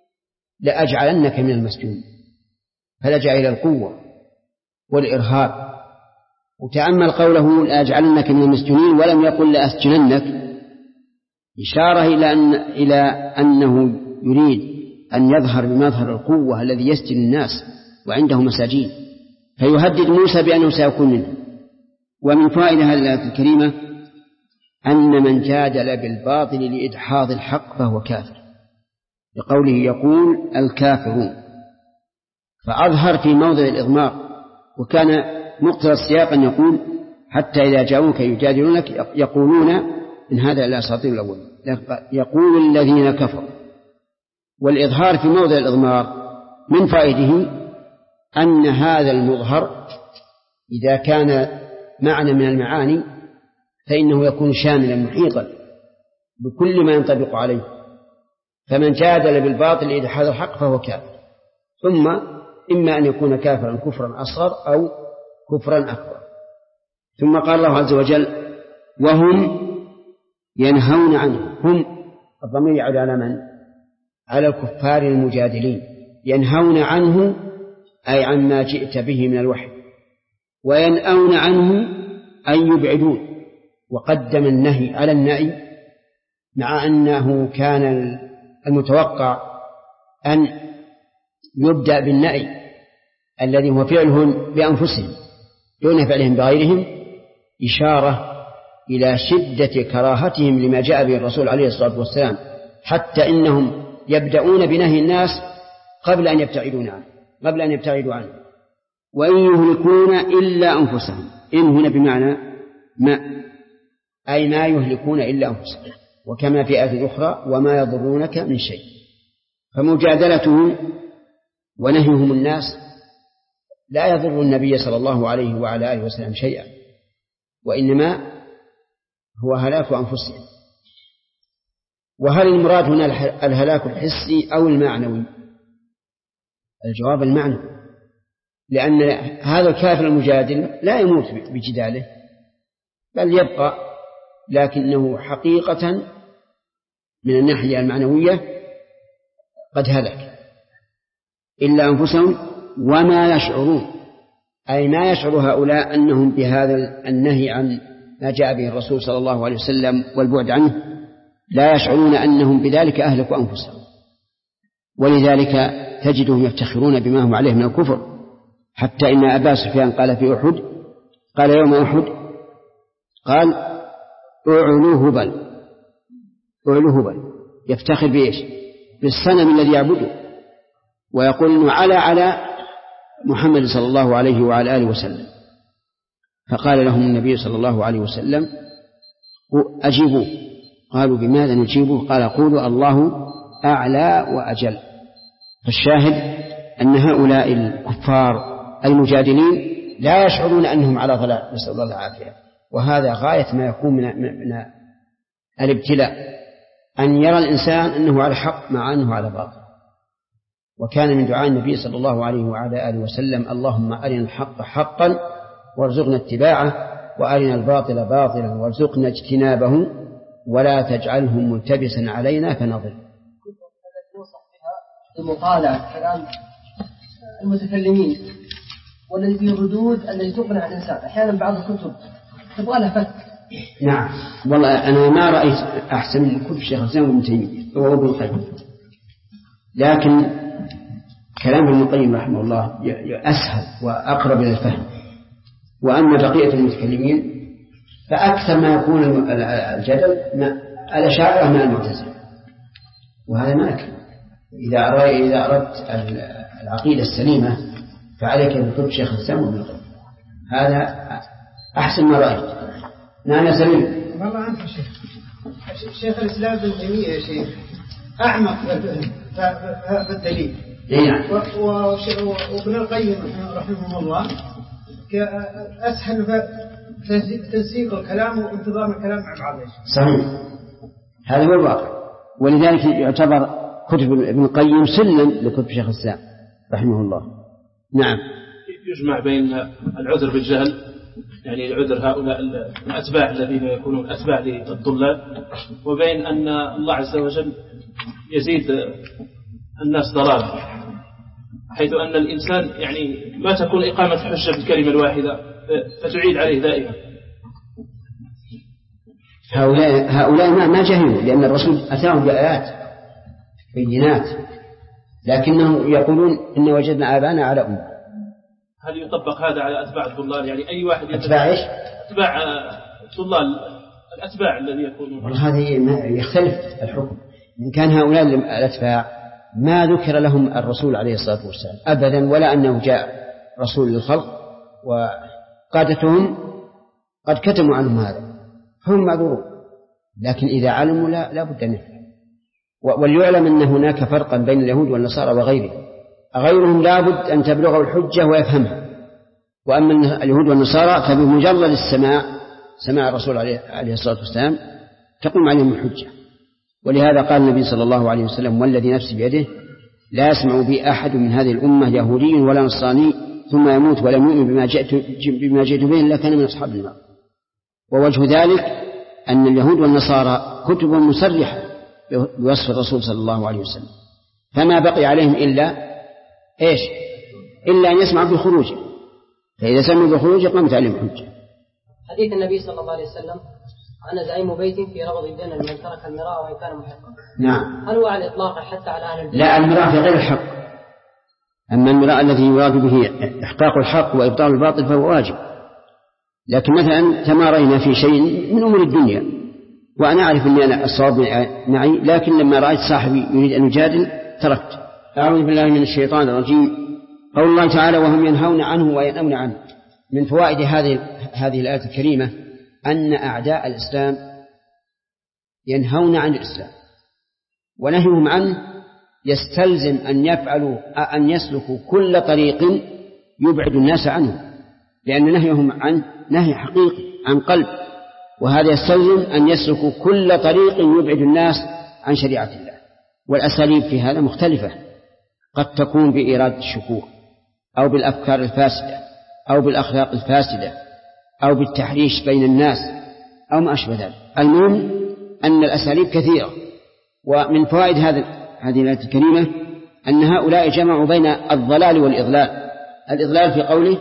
لأجعلنك من المسجونين، فلجأ إلى القوة والإرهاب. وتأمل قوله لأجعلنك من المسجونين ولم يقل لأسجننك، إشارة إلى أنه يريد أن يظهر بمظهر القوة الذي يسجن الناس وعنده مساجين، فيهدد موسى بأنه سيكون منه. ومن فوائد هذه الآية الكريمة أن من جادل بالباطل لإدحاض الحق فهو كافر، لقوله يقول الكافرون، فأظهر في موضع الإضمار. وكان مقتضى السياق أن يقول حتى إذا جاءوك يجادلونك يقولون إن هذا إلا أساطير الأولين، يقول الذين كفروا. والإظهار في موضع الإضمار من فائده أن هذا المظهر إذا كان معنى من المعاني فإنه يكون شاملا محيطا بكل ما ينطبق عليه. فمن جادل بالباطل لإدحاض الحق فهو كافر، ثم إما أن يكون كافرا كفرا أصغر أو كفرا أكبر. ثم قال الله عز وجل وهم ينهون عنه. هم الضمير يعود على من؟ على الكفار المجادلين. ينهون عنه أي عما جئت به من الوحي، وينأون عنه أي يبعدون. وقدم النهي على النأي مع أنه كان المتوقع أن يبدأ بالنأي الذي هو فعلهم بأنفسهم دون فعلهم بغيرهم، إشارة إلى شدة كراهتهم لما جاء به الرسول عليه الصلاة والسلام، حتى إنهم يبدأون بنهي الناس قبل أن يبتعدوا عنه. وإن يهلكون إلا أنفسهم. إن هنا بمعنى ما، أي ما يهلكون إلا أنفسهم، وكما في آية أخرى وما يضرونك من شيء. فمجادلتهم ونهيهم الناس لا يضر النبي صلى الله عليه وعلى آله وسلم شيئا، وإنما هو هلاك أنفسهم. وهل المراد هنا الهلاك الحسي أو المعنوي؟ الجواب المعنوي، لأن هذا الكافر المجادل لا يموت بجداله بل يبقى، لكنه حقيقة من الناحية المعنوية قد هلك. إلا أنفسهم وما يشعرون، أي ما يشعر هؤلاء أنهم بهذا النهي عن ما جاء به الرسول صلى الله عليه وسلم والبعد عنه، لا يشعرون أنهم بذلك أهلكوا أنفسهم. ولذلك تجدهم يفتخرون بما هم عليه من الكفر، حتى إن أبا سفيان قال في أحد، قال يوم أحد قال أعلو هبل، يفتخر بإيش؟ بالصنم الذي يعبده، ويقول إنه على محمد صلى الله عليه وعلى آله وسلم. فقال لهم النبي صلى الله عليه وسلم أجيبوه. قالوا بماذا نجيبه؟ قال قولوا الله أعلى وأجل. فالشاهد أن هؤلاء الكفار المجادلين لا يشعرون أنهم على ضلال، نسأل الله العافية. وهذا غاية ما يكون من الابتلاء، أن يرى الإنسان أنه على حق مع أنه على باطل. وكان من دعاء النبي صلى الله عليه وعلى آله وسلم اللهم أرنا الحق حقا وارزقنا اتباعه، وأرنا الباطل باطلا وارزقنا اجتنابه، ولا تجعله ملتبسا علينا فنضل. المطالعة كلام المتكلمين والذي فيه الردود التي تقنع الإنسان. أحيانا بعض الكتب تبغى لها فك. نعم والله أنا ما رأيت أحسن من كتب الشيخ الإسلام ابن تيمية وابن القيم، لكن كلام ابن القيم رحمه الله أسهل وأقرب إلى الفهم. وأما بقية المتكلمين فأكثر ما يكون الجدل الأشاعرة من المعتزلة، وهذا ما يكفي. إذا أردت العقيدة السليمة فعليك بكتب شيخ الإسلام وابن القيم، هذا أحسن ما رأيت. نعم يا سليم. والله أنت شيخ الإسلام ابن تيمية يا شيخ أعمق في الدليل. وابن القيم رحمه الله أسهل في تنسيق الكلام وانتظام الكلام مع بعضه. صحيح، هذا هو الواقع، ولذلك يعتبر كتب ابن القيم سلم لكتب شيخ الإسلام رحمه الله. نعم. يجمع بين العذر بالجهل، يعني العذر هؤلاء الأتباع الذين يكونون أتباع للضلال، وبين أن الله عز وجل يزيد الناس ضلالا، حيث أن الإنسان يعني ما تكون إقامة الحجة بالكلمة الواحدة فتعيد عليه دائما. هؤلاء ما جهلوا، لأن الرسول أتاهم بآيات بينات، لكنهم يقولون إن وجدنا آباءنا على أمة. هل يطبق هذا على أتباع الضلال؟ يعني أي واحد أتباع إيش؟ أتباع الضلال، الأتباع الذي يكونون. هذا يختلف الحكم. إن كان هؤلاء الأتباع ما ذكر لهم الرسول عليه الصلاة والسلام أبدا، ولا أنه جاء رسول للخلق، وقادتهم قد كتموا عنهم هذا، هم معذورون. لكن إذا علموا لا بد أن يفعلوا. وليعلم أن هناك فرقا بين اليهود والنصارى غيرهم لا بد أن تبلغه الحجة ويفهمها، وأما اليهود والنصارى فبمجرد سماع الرسول عليه الصلاة والسلام تقوم عليهم الحجة. ولهذا قال النبي صلى الله عليه وسلم: والذي نفسي بيده لا يسمع بي أحد من هذه الأمة يهودي ولا نصراني ثم يموت ولم يؤمن بما جئت به إلا كان من أصحاب النار. ووجه ذلك أن اليهود والنصارى كتب مصرحة بوصف الرسول صلى الله عليه وسلم، فما بقي عليهم إلا أن يسمعوا بخروجه، فإذا سمعوا بخروجه قامت عليهم الحجة. حديث النبي صلى الله عليه وسلم: أنا زعيم بيت في ربض الجنة لمن ترك المراء وإن كان محقا. نعم. هل هو على الإطلاق حتى على أهل الجنة؟ لا، المراء في غير الحق. أما المراء الذي يراد به إحقاق الحق وإبطال الباطل فهو واجب. لكن مثلا تمارينا في شيء من أمور الدنيا وأنا أعرف أني أنا الصواب معي، لكن لما رأيت صاحبي يريد أن يجادل تركت. أعوذ بالله من الشيطان الرجيم. قول الله تعالى: وهم ينهون عنه وينأون عنه. من فوائد هذه الآية الكريمة أن أعداء الإسلام ينهون عن الإسلام، ونهيهم عنه يستلزم أن يسلكوا كل طريق يبعد الناس عنه، لأن نهيهم عنه نهي حقيقي عن قلب، وهذا يستلزم أن يسلكوا كل طريق يبعد الناس عن شريعة الله. والأساليب في هذا مختلفة، قد تكون بإيراد الشكوك أو بالأفكار الفاسدة أو بالأخلاق الفاسدة أو بالتحريش بين الناس أو ما أشبه ذلك. المهم أن الأساليب كثيرة. ومن فوائد هذه الآية الكريمة أن هؤلاء جمعوا بين الضلال والإضلال. الإضلال في قوله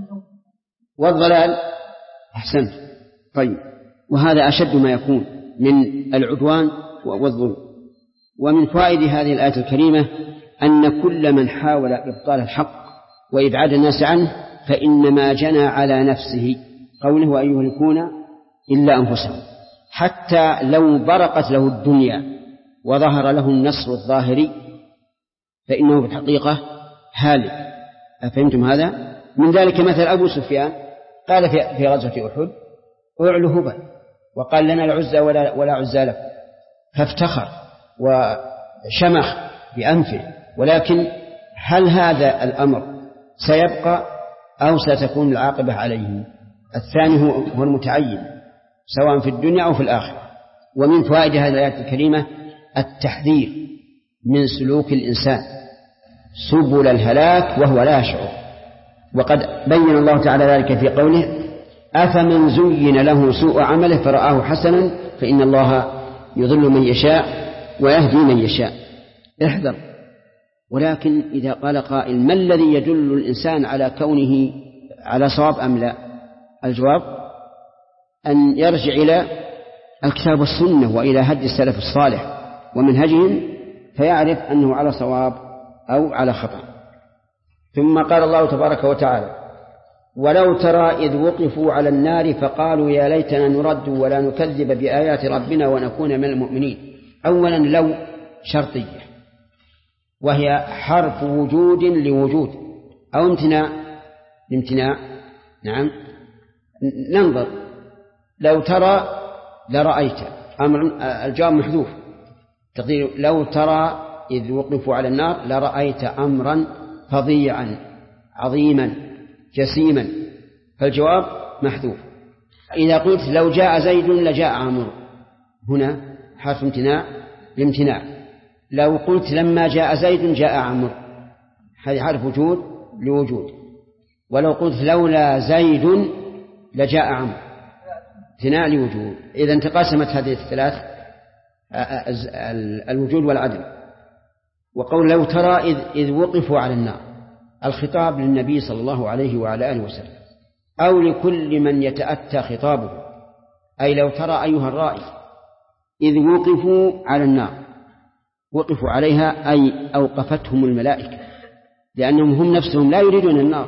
والضلال أحسنت. طيب، وهذا أشد ما يكون من العدوان والظلم. ومن فوائد هذه الآية الكريمة أن كل من حاول إبطال الحق وإبعاد الناس عنه فإنما جنى على نفسه، قوله: وأن يهلكون إلا أنفسهم. حتى لو برقت له الدنيا وظهر له النصر الظاهري فإنه بالحقيقة هالك. أفهمتم هذا؟ من ذلك مثل أبو سفيان قال في غزوة أحد: أعلو هبل، وقال: لنا العزى ولا عزى لكم، فافتخر وشمخ بأنفه. ولكن هل هذا الأمر سيبقى أو ستكون العاقبة عليه؟ الثاني هو المتعين سواء في الدنيا أو في الآخرة. ومن فوائد هذه الآية الكريمة التحذير من سلوك الإنسان سبل الهلاك وهو لا يشعر. وقد بين الله تعالى ذلك في قوله: أفمن زين له سوء عمله فرآه حسنا فإن الله يضل من يشاء ويهدي من يشاء. احذر. ولكن إذا قال قائل: ما الذي يدل الإنسان على كونه على صواب أم لا؟ الجواب أن يرجع إلى الكتاب والسنة وإلى هدي السلف الصالح ومنهجهم فيعرف أنه على صواب أو على خطأ. ثم قال الله تبارك وتعالى: ولو ترى إذ وقفوا على النار فقالوا يا ليتنا نرد ولا نكذب بآيات ربنا ونكون من المؤمنين. أولا لو شرطية، وهي حرف وجود لوجود أو امتناع. نعم، ننظر. لو ترى لرأيت، أمر الجواب محذوف، تقدير لو ترى إذ وقفوا على النار لرأيت أمرا فظيعا عظيما جسيما، فالجواب محذوف. إذا قلت لو جاء زيد لجاء عمرو، هنا حرف امتناع لامتناع. لو قلت لما جاء زيد جاء عمرو، هذه حرف وجود لوجود. ولو قلت لولا زيد لجاء عمرو، امتناع لوجود. إذا انتقسمت هذه الثلاث، الوجود والعدم. وقول لو ترى إذ وقفوا على النار، الخطاب للنبي صلى الله عليه وعلى آله وسلم أو لكل من يتأتى خطابه، أي لو ترى أيها الرائي إذ وقفوا على النار، وقفوا عليها أي أوقفتهم الملائكة، لأنهم هم نفسهم لا يريدون النار،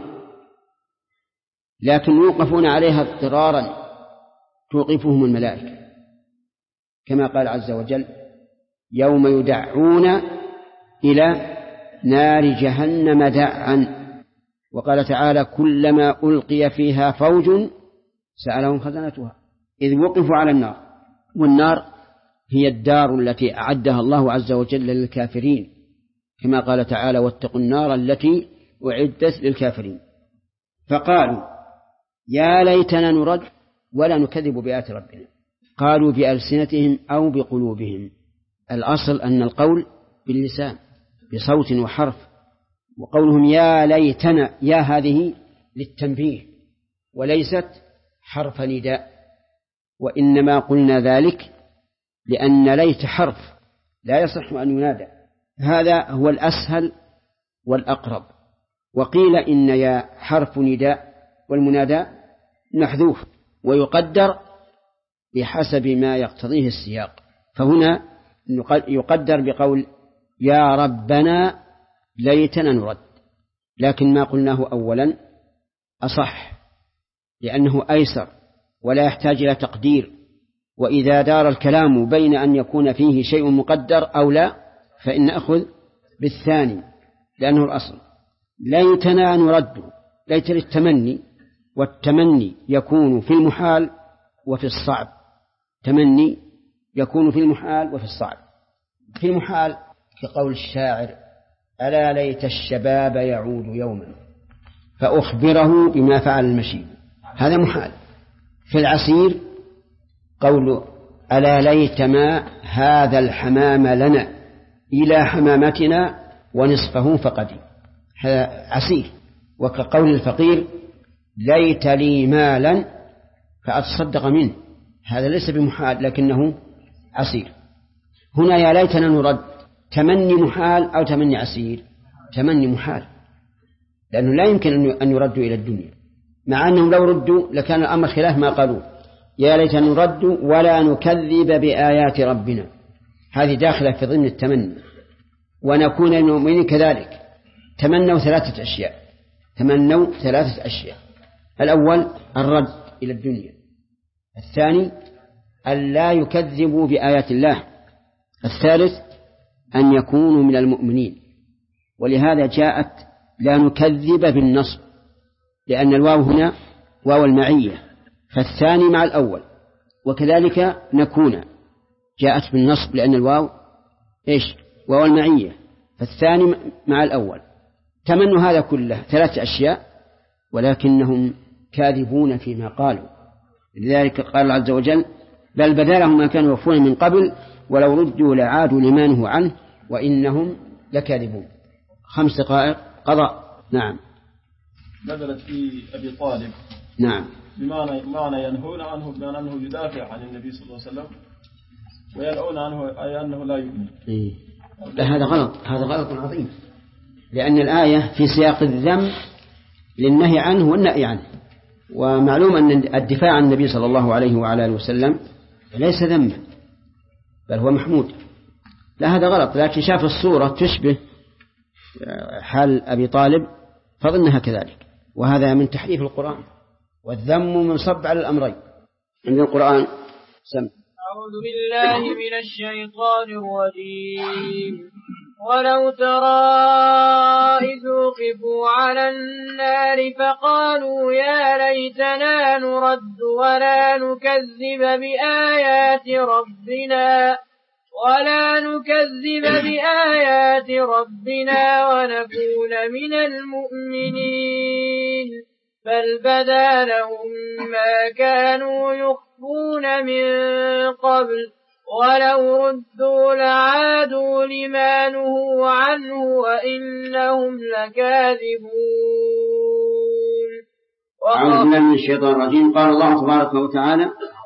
لكن يوقفون عليها اضطرارا توقفهم الملائكة، كما قال عز وجل يوم يدعون إلى نار جهنم دعا. وقال تعالى كلما ألقي فيها فوج سألهم خزنتها. إذ وقفوا على النار، والنار هي الدار التي أعدها الله عز وجل للكافرين، كما قال تعالى واتقوا النار التي أعدت للكافرين. فقالوا يا ليتنا نرد ولا نكذب بآيات ربنا. قالوا بألسنتهم أو بقلوبهم، الأصل أن القول باللسان بصوت وحرف. وقولهم يا ليتنا، يا هذه للتنبيه وليست حرف نداء، وإنما قلنا ذلك لأن ليت حرف لا يصح أن ينادى، هذا هو الأسهل والأقرب. وقيل إن يا حرف نداء والمنادى محذوف ويقدر بحسب ما يقتضيه السياق، فهنا يقدر بقول يا ربنا ليتنا نرد، لكن ما قلناه أولا أصح لأنه أيسر ولا يحتاج إلى تقدير. وإذا دار الكلام بين أن يكون فيه شيء مقدر أو لا فإن أخذ بالثاني لأنه الأصل. ليتنا نرد، ليت للتمني، والتمني يكون في المحال وفي الصعب، تمني يكون في المحال وفي الصعب. في المحال كقول الشاعر ألا ليت الشباب يعود يوما فأخبره بما فعل المشيب، هذا محال. في العسير قول ألا ليت ما هذا الحمام لنا إلى حمامتنا ونصفه فقدي، هذا عسير. وكقول الفقير ليت لي مالا فأتصدق منه، هذا ليس بمحال لكنه عسير. هنا يا ليتنا نرد تمني محال أو تمني عسير؟ تمني محال، لأنه لا يمكن أن يردوا إلى الدنيا، مع أنهم لو ردوا لكان الأمر خلاف ما قالوا يا ليتنا نرد ولا نكذب بآيات ربنا، هذه داخلة في ضمن التمني. ونكون من المؤمنين كذلك. تمنوا ثلاثة أشياء: الأول الرد إلى الدنيا، الثاني أن لا يكذبوا بآيات الله، الثالث أن يكونوا من المؤمنين. ولهذا جاءت لا نكذب بالنصب، لأن الواو هنا واو المعية، فالثاني مع الأول. وكذلك نكون جاءت بالنصب لأن الواو واو المعية، فالثاني مع الأول. تمنوا هذا كله 3 أشياء، ولكنهم كاذبون فيما قالوا. لذلك قال عز وجل بل بدا لهم ما كانوا يخفون من قبل ولو ردوا لعادوا لما نهوا عنه وإنهم لكاذبون. 5 دقائق قضاء. نعم. نزلت في أبي طالب. نعم. بمعنى ينهون عنه بمعنى أنه يدافع عن النبي صلى الله عليه وسلم، وينهون عنه أي أنه لا يؤمن. لا، هذا غلط، هذا غلط عظيم، لأن الآية في سياق الذم للنهي عنه والنهي عنه، ومعلوم أن الدفاع عن النبي صلى الله عليه وعلى آله وسلم ليس ذما بل هو محمود. لا، هذا غلط، لكن شاف الصورة تشبه حال أبي طالب فظنها كذلك، وهذا من تحريف القرآن، والذم منصب على الأمرين. عند القرآن سم. أعوذ بالله من الشيطان الرجيم. ولو ترى إذ وقفوا على النار فقالوا يا ليتنا نرد ولا نكذب بآيات ربنا ولا نكذب بآيات ربنا ونكون من المؤمنين بل بدا لهم ما كانوا يخفون من قبل ولو ردوا لعادوا لما نهوا عنه وإنهم لكاذبون. أعوذ بالله من الشيطان الرجيم. قال الله تبارك وتعالى: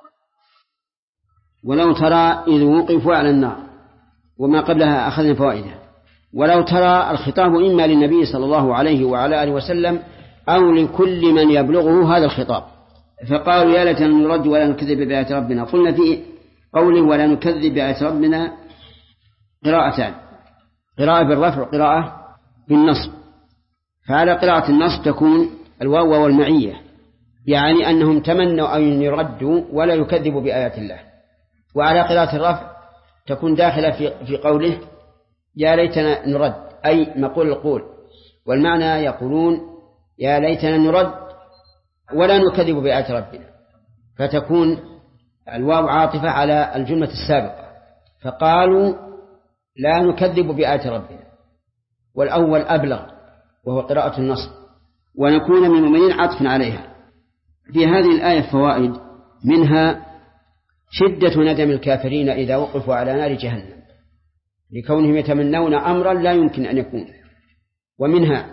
ولو ترى إذ وقفوا على النار. وما قبلها أخذنا فوائده. ولو ترى الخطاب إما للنبي صلى الله عليه وعلى آله وسلم أو لكل من يبلغه هذا الخطاب. فقالوا يا ليتنا نرد ولا نكذب بآيات ربنا. قلنا في قوله ولا نكذب بآيات ربنا قراءتان: قراءة بالرفع وقراءة بالنصب. فعلى قراءة النصب تكون الواو والمعية، يعني أنهم تمنوا أن يردوا ولا يكذبوا بآيات الله. وعلى قراءة الرفع تكون داخلة في قوله يا ليتنا نرد، أي مقول القول، والمعنى يقولون يا ليتنا نرد ولا نكذب بآيات ربنا، فتكون الواو عاطفة على الجملة السابقة. فقالوا لا نكذب بآيات ربنا، والأول أبلغ وهو قراءة النصب، ونكون من المؤمنين عطفا عليها. في هذه الآية فوائد، منها شدة ندم الكافرين إذا وقفوا على نار جهنم لكونهم يتمنون أمرا لا يمكن أن يكون. ومنها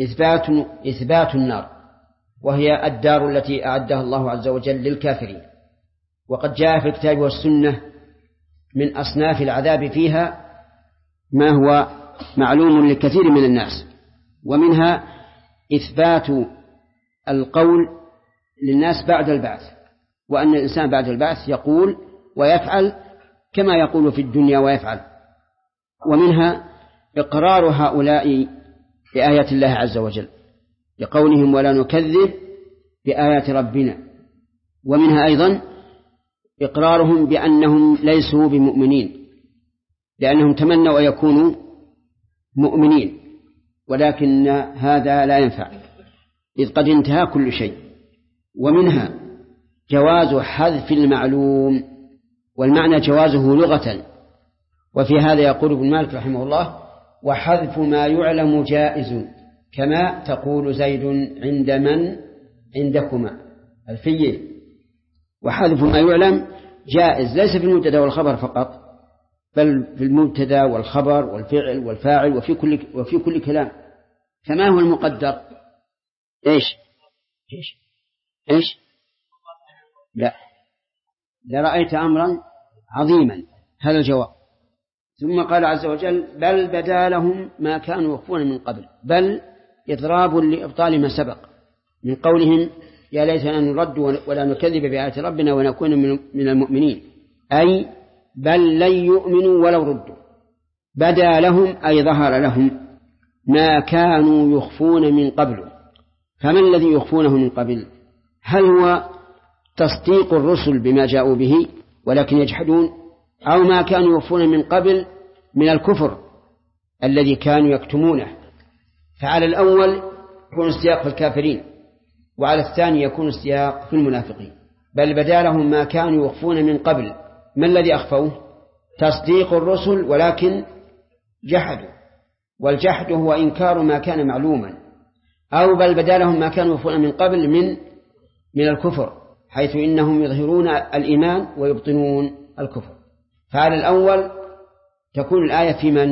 إثبات النار، وهي الدار التي أعدها الله عز وجل للكافرين، وقد جاء في الكتاب والسنة من أصناف العذاب فيها ما هو معلوم لكثير من الناس. ومنها إثبات القول للناس بعد البعث، وأن الإنسان بعد البعث يقول ويفعل كما يقول في الدنيا ويفعل. ومنها إقرار هؤلاء بآيات الله عز وجل لقولهم ولا نكذب بآيات ربنا. ومنها أيضا إقرارهم بأنهم ليسوا بمؤمنين، لأنهم تمنوا أن يكونوا مؤمنين، ولكن هذا لا ينفع إذ قد انتهى كل شيء. ومنها جواز حذف المعلوم، والمعنى جوازه لغة. وفي هذا يقول ابن مالك رحمه الله: وحذف ما يعلم جائز كما تقول زيد عند من عندكما الفيه. وحذف ما يعلم جائز ليس في المبتدا والخبر فقط، بل في المبتدا والخبر والفعل والفاعل وفي كل كلام. فما هو المقدر؟ إيش لا لرأيت أمرا عظيما، هذا الجواب. ثم قال عز وجل: بل بدا لهم ما كانوا يخفون من قبل. بل إضراب لإبطال ما سبق من قولهم يا ليتنا نرد ولا نكذب بآيات ربنا ونكون من المؤمنين، أي بل لن يؤمنوا ولو ردوا. بدا لهم أي ظهر لهم ما كانوا يخفون من قبل. فما الذي يخفونه من قبل؟ هل هو تصديق الرسل بما جاءوا به ولكن يجحدون، أو ما كانوا يخفون من قبل من الكفر الذي كانوا يكتمونه؟ فعلى الأول يكون السياق في الكافرين، وعلى الثاني يكون السياق في المنافقين. بل بدا لهم ما كانوا يخفون من قبل. ما الذي أخفوه؟ تصديق الرسل ولكن جحدوا، والجحد هو إنكار ما كان معلوما. أو بل بدا لهم ما كانوا يخفون من قبل من الكفر، حيث إنهم يظهرون الإيمان ويبطنون الكفر. فعلى الأول تكون الآية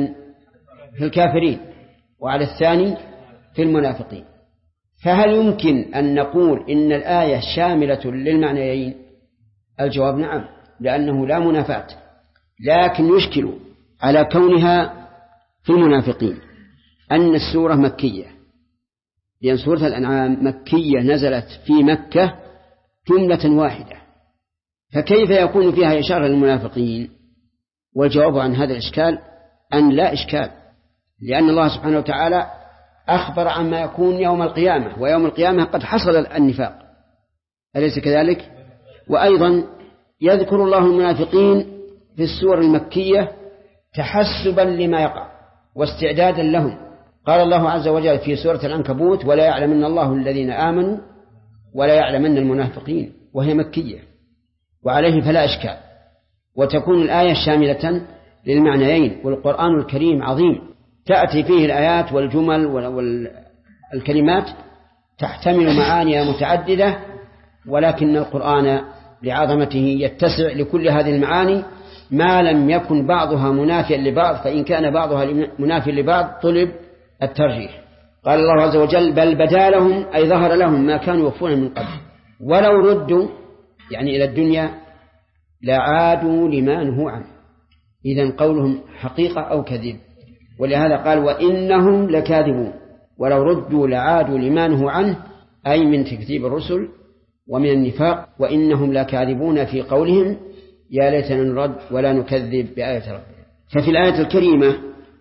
في الكافرين، وعلى الثاني في المنافقين. فهل يمكن أن نقول إن الآية شاملة للمعنيين؟ الجواب نعم، لأنه لا منافاة. لكن يشكل على كونها في المنافقين أن السورة مكية، لأن سورة الأنعام مكية نزلت في مكة جملة واحدة، فكيف يكون فيها إشارة للمنافقين؟ والجواب عن هذا الإشكال أن لا إشكال، لأن الله سبحانه وتعالى أخبر عما يكون يوم القيامة، ويوم القيامة قد حصل النفاق، أليس كذلك؟ وأيضا يذكر الله المنافقين في السور المكية تحسبا لما يقع واستعدادا لهم. قال الله عز وجل في سورة العنكبوت: ولا يعلمن الله الذين آمنوا ولا يعلمن المنافقين، وهي مكية، وعليه فلا إشكال. وتكون الآية شاملة للمعنيين. والقرآن الكريم عظيم، تأتي فيه الآيات والجمل والكلمات تحتمل معاني متعددة، ولكن القرآن لعظمته يتسع لكل هذه المعاني ما لم يكن بعضها منافيا لبعض، فإن كان بعضها منافيا لبعض طلب الترجيح. قال الله عز وجل: بل بدا لهم، أي ظهر لهم ما كانوا يخفون من قبل، ولو ردوا يعني إلى الدنيا لعادوا لما نهوا عنه. إذن قولهم حقيقة أو كذب، ولهذا قال: وإنهم لكاذبون. ولو ردوا لعادوا لما نهوا عنه، أي من تكذيب الرسل ومن النفاق، وإنهم لكاذبون في قولهم يا ليتنا نرد ولا نكذب بآية ربنا. ففي الآية الكريمة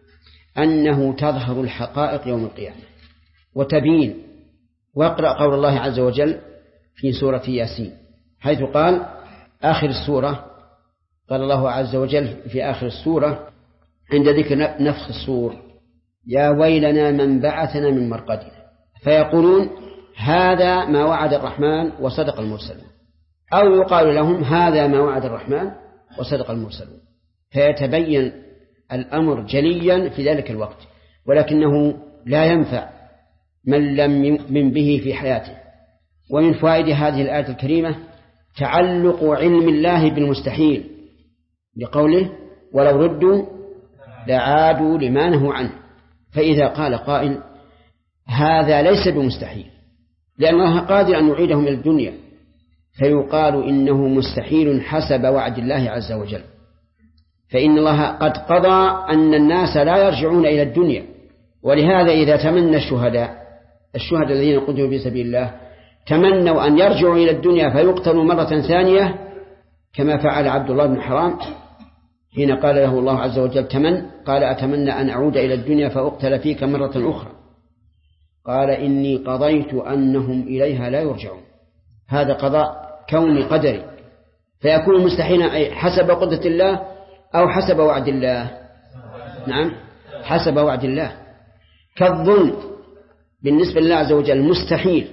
أنه تظهر الحقائق يوم القيامة وتبين. واقرأ قول الله عز وجل في سورة ياسين حيث قال آخر السورة، قال الله عز وجل في آخر السورة عند ذكر نفخ الصور: يا ويلنا من بعثنا من مرقدنا، فيقولون هذا ما وعد الرحمن وصدق المرسلون، أو يقال لهم هذا ما وعد الرحمن وصدق المرسلون، فيتبين الأمر جليا في ذلك الوقت، ولكنه لا ينفع من لم يؤمن به في حياته. ومن فوائد هذه الآية الكريمة تعلق علم الله بالمستحيل، لقوله: ولو ردوا لعادوا لما نهوا عنه. فإذا قال قائل هذا ليس بمستحيل لأن الله قادر أن يعيدهم إلى الدنيا، فيقال إنه مستحيل حسب وعد الله عز وجل، فإن الله قد قضى أن الناس لا يرجعون إلى الدنيا. ولهذا إذا تمنى الشهداء الذين قتلوا في سبيل الله تمنوا أن يرجعوا إلى الدنيا فيقتلوا مرة ثانية، كما فعل عبد الله بن حرام حين قال له الله عز وجل قال: أتمنى أن أعود إلى الدنيا فأقتل فيك مرة أخرى، قال: إني قضيت أنهم إليها لا يرجعون. هذا قضاء كوني قدري، فيكون مستحيلا حسب قدرة الله أو حسب وعد الله. نعم، حسب وعد الله. كالظلم بالنسبة لله عز وجل مستحيل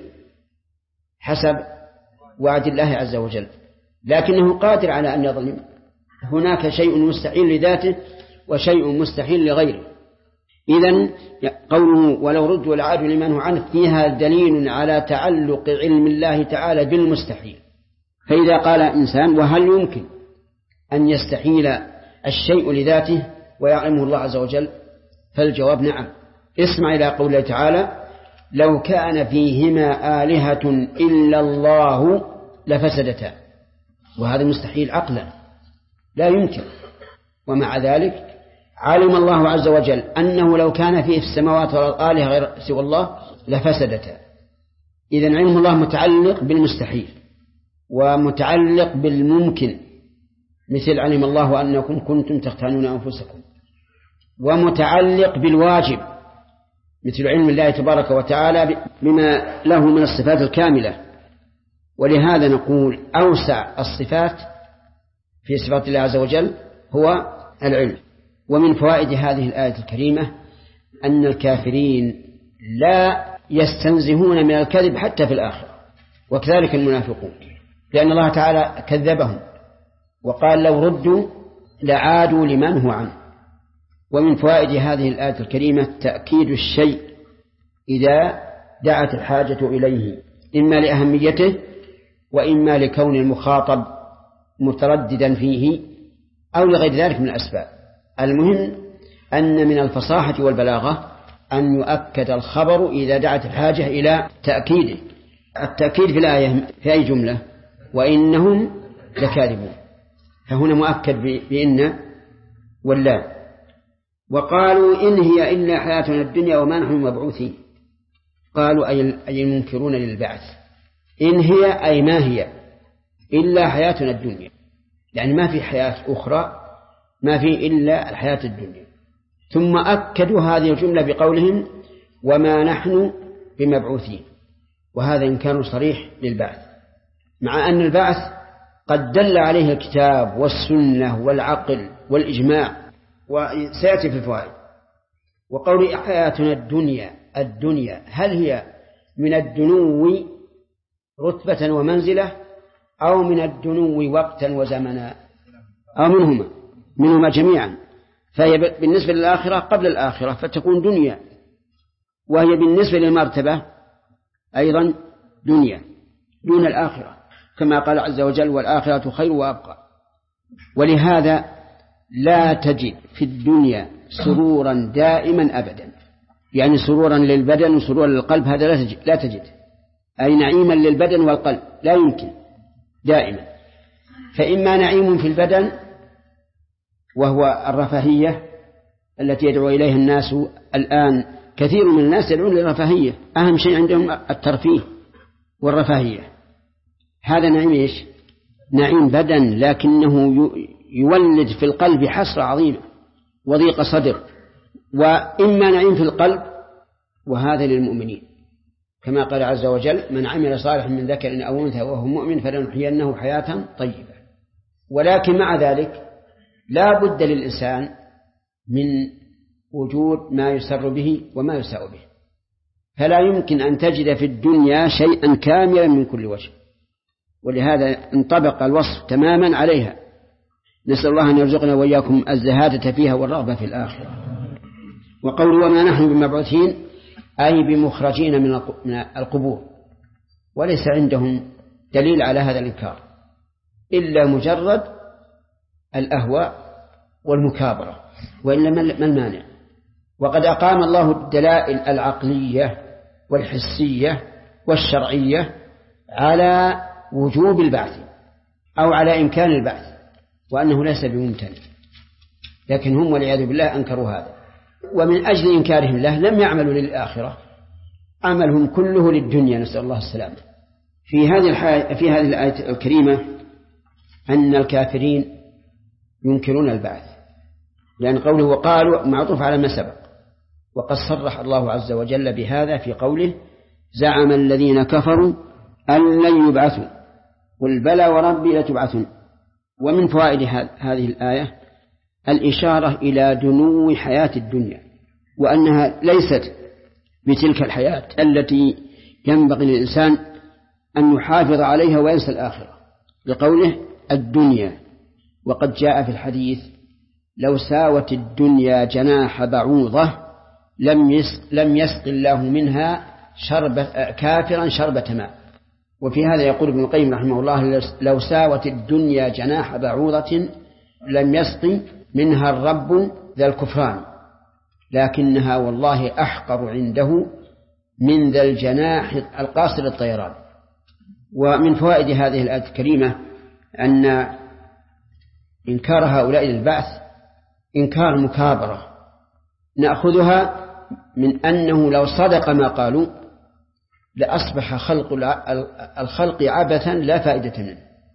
حسب وعد الله عز وجل، لكنه قادر على أن يظلم. هناك شيء مستحيل لذاته وشيء مستحيل لغيره. إذن قوله ولو ردوا لعادوا لما نهوا عنه فيها دليل على تعلق علم الله تعالى بالمستحيل. فإذا قال إنسان وهل يمكن أن يستحيل الشيء لذاته ويعلمه الله عز وجل؟ فالجواب نعم. اسمع إلى قوله تعالى: لو كان فيهما آلهة إلا الله لفسدتا. وهذا مستحيل عقلا، لا يمكن. ومع ذلك علم الله عز وجل أنه لو كان فيه في السماوات والأرض آلهة غير سوى الله لفسدتا. إذن علم الله متعلق بالمستحيل ومتعلق بالممكن، مثل علم الله أنكم كنتم تختانون أنفسكم، ومتعلق بالواجب مثل علم الله تبارك وتعالى بما له من الصفات الكاملة. ولهذا نقول أوسع الصفات في صفات الله عز وجل هو العلم. ومن فوائد هذه الآية الكريمة أن الكافرين لا يستنزهون من الكذب حتى في الآخرة، وكذلك المنافقون، لأن الله تعالى كذبهم وقال: لو ردوا لعادوا لما نهوا عنه. ومن فوائد هذه الآية الكريمة تأكيد الشيء إذا دعت الحاجة إليه، إما لأهميته وإما لكون المخاطب مترددا فيه أو لغير ذلك من الأسباب. المهم أن من الفصاحة والبلاغة أن يؤكد الخبر إذا دعت الحاجة إلى تأكيده. التأكيد في الآية في أي جملة؟ وإنهم لكاذبون، فهنا مؤكد بإن واللا. وقالوا إن هي إلا حياتنا الدنيا وما نحن مبعوثين. قالوا أي المنكرون للبعث. إن هي أي ما هي إلا حياتنا الدنيا، يعني ما في حياة أخرى، ما في إلا الحياة الدنيا. ثم أكدوا هذه الجملة بقولهم وما نحن بمبعوثين، وهذا إنكار صريح للبعث، مع أن البعث قد دل عليه الكتاب والسنة والعقل والإجماع، وسيأتي في الفوائد. وقول حياتنا الدنيا هل هي من الدنو رتبة ومنزلة أو من الدنو وقتا وزمنا أو منهما جميعا؟ فهي بالنسبة للآخرة قبل الآخرة فتكون دنيا، وهي بالنسبة للمرتبة أيضا دنيا دون الآخرة، كما قال عز وجل والآخرة خير وأبقى. ولهذا لا تجد في الدنيا سرورا دائما أبدا، يعني سرورا للبدن وسرورا للقلب، هذا لا تجد، أي نعيما للبدن والقلب لا يمكن دائما. فإما نعيم في البدن وهو الرفاهية التي يدعو إليها الناس الآن، كثير من الناس يدعون للرفاهية، أهم شيء عندهم الترفيه والرفاهية، هذا نعيم إيش؟ نعيم بدن، لكنه يولد في القلب حسرة عظيمة وضيق صدر. وإما نعيم في القلب، وهذا للمؤمنين كما قال عز وجل من عمل صالحا من ذكر أو أنثى وهو مؤمن فلنحيينه حياة طيبة. ولكن مع ذلك لا بد للإنسان من وجود ما يسر به وما يساء به، فلا يمكن أن تجد في الدنيا شيئا كاملا من كل وجه، ولهذا انطبق الوصف تماما عليها. نسأل الله أن يرزقنا وإياكم الزهادة فيها والرغبة في الآخرة. وقول وما نحن بمبعوثين أي بمخرجين من القبور، وليس عندهم دليل على هذا الإنكار إلا مجرد الأهواء والمكابرة، وإلا ما المانع؟ وقد أقام الله الدلائل العقلية والحسية والشرعية على وجوب البعث أو على إمكان البعث، وأنه ليس بممتنع، لكن هم والعياذ بالله أنكروا هذا. ومن أجل إنكارهم له لم يعملوا للآخرة، عملهم كله للدنيا، نسأل الله السلامة. في هذه الآية الكريمة أن الكافرين ينكرون البعث، لأن قوله وقالوا معطوف على ما سبق، وقد صرح الله عز وجل بهذا في قوله زعم الذين كفروا أن لن يبعثوا قل بلى وربي لتبعثون. ومن فوائد هذه الآية الإشارة إلى دنو حياة الدنيا، وأنها ليست بتلك الحياة التي ينبغي للإنسان أن يحافظ عليها وينسى الآخرة، لقوله الدنيا. وقد جاء في الحديث لو ساوت الدنيا جناح بعوضة لم يسق الله منها كافرا شربة ماء. وفي هذا يقول ابن القيم رحمه الله لو ساوت الدنيا جناح بعوضة لم يسق منها الرب ذا الكفران، لكنها والله أحقر عنده من ذا الجناح القاصر الطيران. ومن فوائد هذه الآية الكريمة أن إنكار هؤلاء للبعث إنكار مكابرة، نأخذها من أنه لو صدق ما قالوا لأصبح الخلق عبثا لا فائدة منه،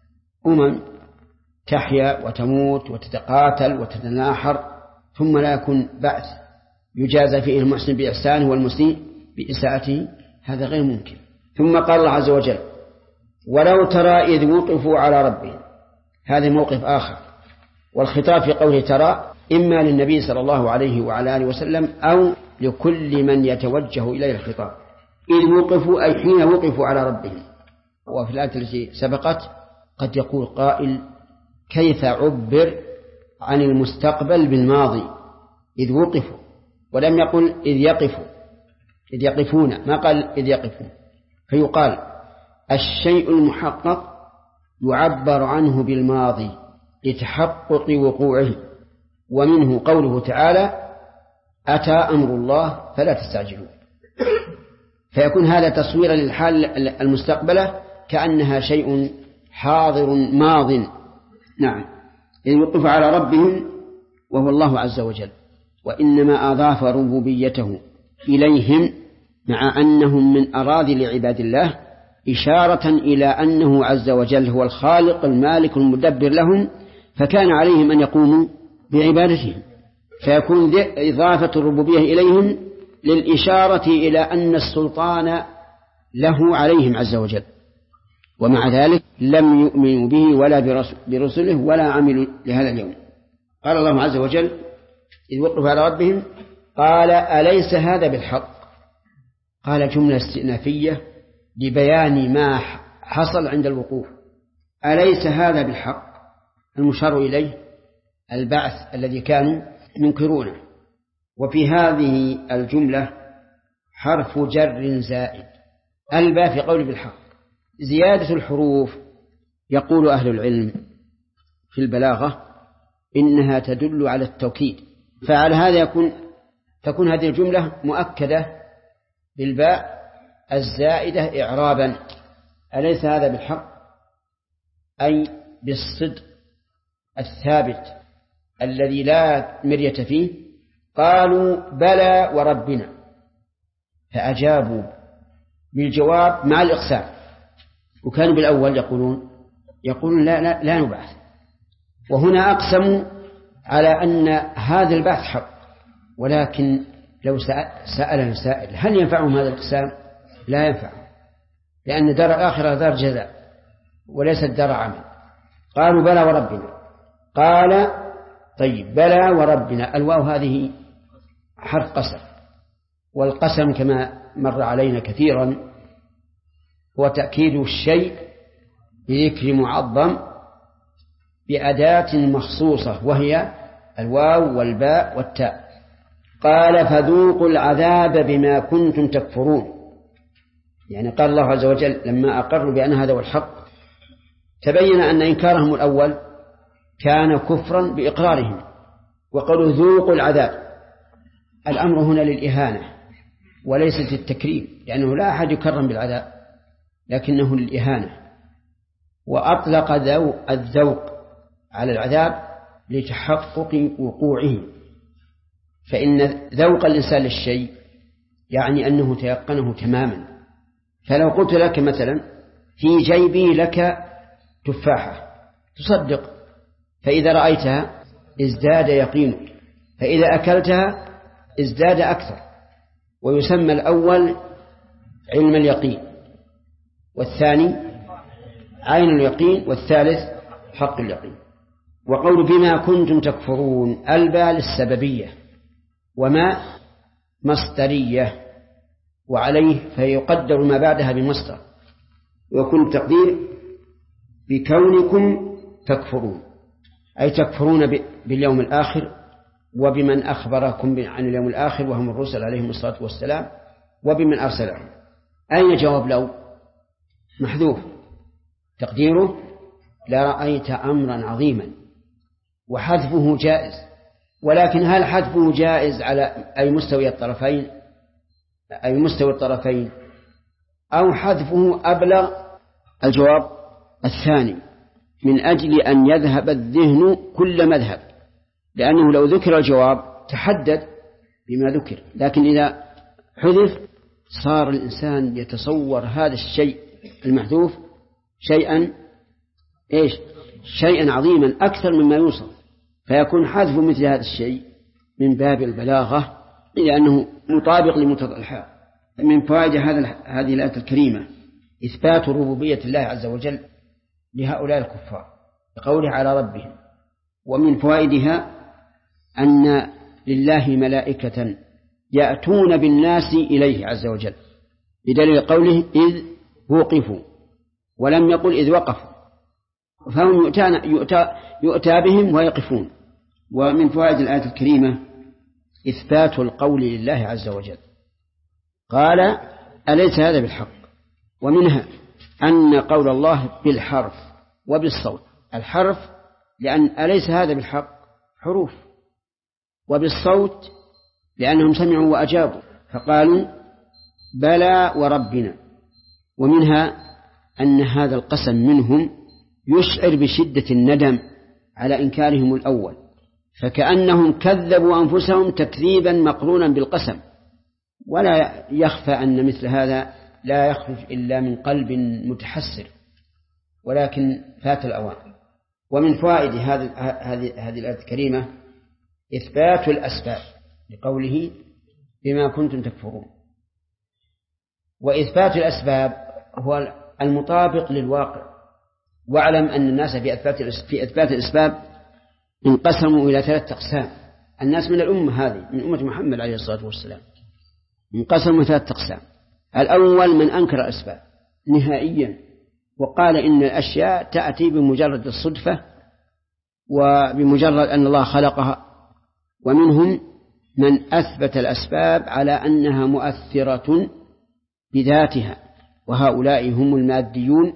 تحيا وتموت وتتقاتل وتتناحر ثم لا يكون بعث يجازى فيه المحسن بإحسانه والمسيء بإساءته، هذا غير ممكن. ثم قال الله عز وجل ولو ترى إذ وقفوا على ربهم، هذا موقف آخر، والخطاب في قوله ترى إما للنبي صلى الله عليه وعلى آله وسلم أو لكل من يتوجه إليه الخطاب. إذ وقفوا أي حين وقفوا على ربهم. وفي الآية التي سبقت قد يقول قائل كيف عبر عن المستقبل بالماضي إذ وقفوا، ولم يقل إذ يقفوا إذ يقفون، ما قال إذ يقفون. فيقال الشيء المحقق يعبر عنه بالماضي لتحقق وقوعه، ومنه قوله تعالى أتى أمر الله فلا تستعجلوا، فيكون هذا تصويرا للحال المستقبلة كأنها شيء حاضر ماض. نعم، إذ يوقف على ربهم وهو الله عز وجل، وإنما أضاف ربوبيته إليهم مع أنهم من أراضي لعباد الله، إشارة إلى أنه عز وجل هو الخالق المالك المدبر لهم، فكان عليهم أن يقوموا بعبادتهم، فيكون إضافة الربوبية إليهم للإشارة إلى أن السلطان له عليهم عز وجل، ومع ذلك لم يؤمنوا به ولا برسله ولا عملوا لهذا اليوم. قال الله عز وجل إذ وقفوا على ربهم قال أليس هذا بالحق؟ قال جملة استئنافية لبيان ما حصل عند الوقوف. أليس هذا بالحق؟ المشار إليه البعث الذي كانوا ينكرونه. وفي هذه الجملة حرف جر زائد الباء في قول بالحق. زيادة الحروف يقول أهل العلم في البلاغة إنها تدل على التوكيد، فعلى هذا تكون هذه الجملة مؤكدة بالباء الزائدة إعرابا. أليس هذا بالحق؟ أي بالصدق الثابت الذي لا مرية فيه. قالوا بلى وربنا، فأجابوا بالجواب مع الإقسام. وكانوا بالأول يقولون لا نبعث، وهنا أقسموا على أن هذا البعث حق. ولكن لو سألنا سائل هل ينفعهم هذا الإقسام؟ لا ينفعهم، لأن دار الآخرة دار جزاء وليست دار عمل. قالوا بلى وربنا. قال طيب بلى وربنا، الواو هذه حرف قسم، والقسم كما مر علينا كثيرا هو تأكيد الشيء بذكر معظم بأداة مخصوصة وهي الواو والباء والتاء. قال فذوقوا العذاب بما كنتم تكفرون. يعني قال الله عز وجل لما أقروا بأن هذا هو الحق تبين أن إنكارهم الأول كان كفرا بإقرارهم، وقالوا ذوقوا العذاب. الأمر هنا للإهانة وليس للتكريم، لأنه لا أحد يكرم بالعذاب لكنه للإهانة. وأطلق الذوق على العذاب لتحقق وقوعه، فإن ذوق الإنسان للشيء يعني أنه تيقنه تماما. فلو قلت لك مثلا في جيبي لك تفاحة تصدق، فإذا رأيتها ازداد يقينك، فإذا أكلتها ازداد أكثر. ويسمى الأول علم اليقين، والثاني عين اليقين، والثالث حق اليقين. وقول بما كنتم تكفرون الباء للسببية، وما مصدرية، وعليه فيقدر ما بعدها بمصدر، ويكون التقدير بكونكم تكفرون، أي تكفرون باليوم الآخر وبمن أخبركم عن اليوم الآخر وهم الرسل عليهم الصلاة والسلام وبمن أرسلهم. أين جواب لو؟ محذوف، تقديره لرأيت أمرا عظيما، وحذفه جائز. ولكن هل حذفه جائز على أي مستوي الطرفين أو حذفه أبلغ؟ الجواب الثاني، من أجل أن يذهب الذهن كل مذهب، لأنه لو ذكر الجواب تحدد بما ذكر، لكن إذا حذف صار الإنسان يتصور هذا الشيء المحذوف شيئا عظيما أكثر مما يوصف، فيكون حذف مثل هذا الشيء من باب البلاغة لأنه مطابق لمقتضى الحال. من فوائد هذه الآية الكريمة إثبات ربوبية الله عز وجل لهؤلاء الكفار بقوله على ربهم. ومن فوائدها أن لله ملائكة يأتون بالناس إليه عز وجل، بدليل قوله إذ وقفوا، ولم يقل إذ وقفوا، فهم يؤتى بهم ويقفون. ومن فوائد الآية الكريمة إثبات القول لله عز وجل. قال أليس هذا بالحق؟ ومنها أن قول الله بالحرف وبالصوت. الحرف لأن أليس هذا بالحق حروف، وبالصوت لأنهم سمعوا وأجابوا فقالوا بلى وربنا. ومنها أن هذا القسم منهم يشعر بشدة الندم على إنكارهم الأول، فكأنهم كذبوا أنفسهم تكذيبا مقرونا بالقسم. ولا يخفى أن مثل هذا لا يخرج إلا من قلب متحسر، ولكن فات الأوان. ومن فوائد هذه الآية الكريمة إثبات الأسباب لقوله بما كنتم تكفرون. وإثبات الأسباب هو المطابق للواقع. واعلم أن الناس في إثبات الأسباب انقسموا إلى 3 أقسام. الناس من الأمة هذه من أمة محمد عليه الصلاة والسلام انقسموا 3 أقسام. الأول من أنكر الأسباب نهائيا وقال إن الأشياء تأتي بمجرد الصدفة وبمجرد أن الله خلقها ومنهم من أثبت الأسباب على أنها مؤثرة بذاتها، وهؤلاء هم الماديون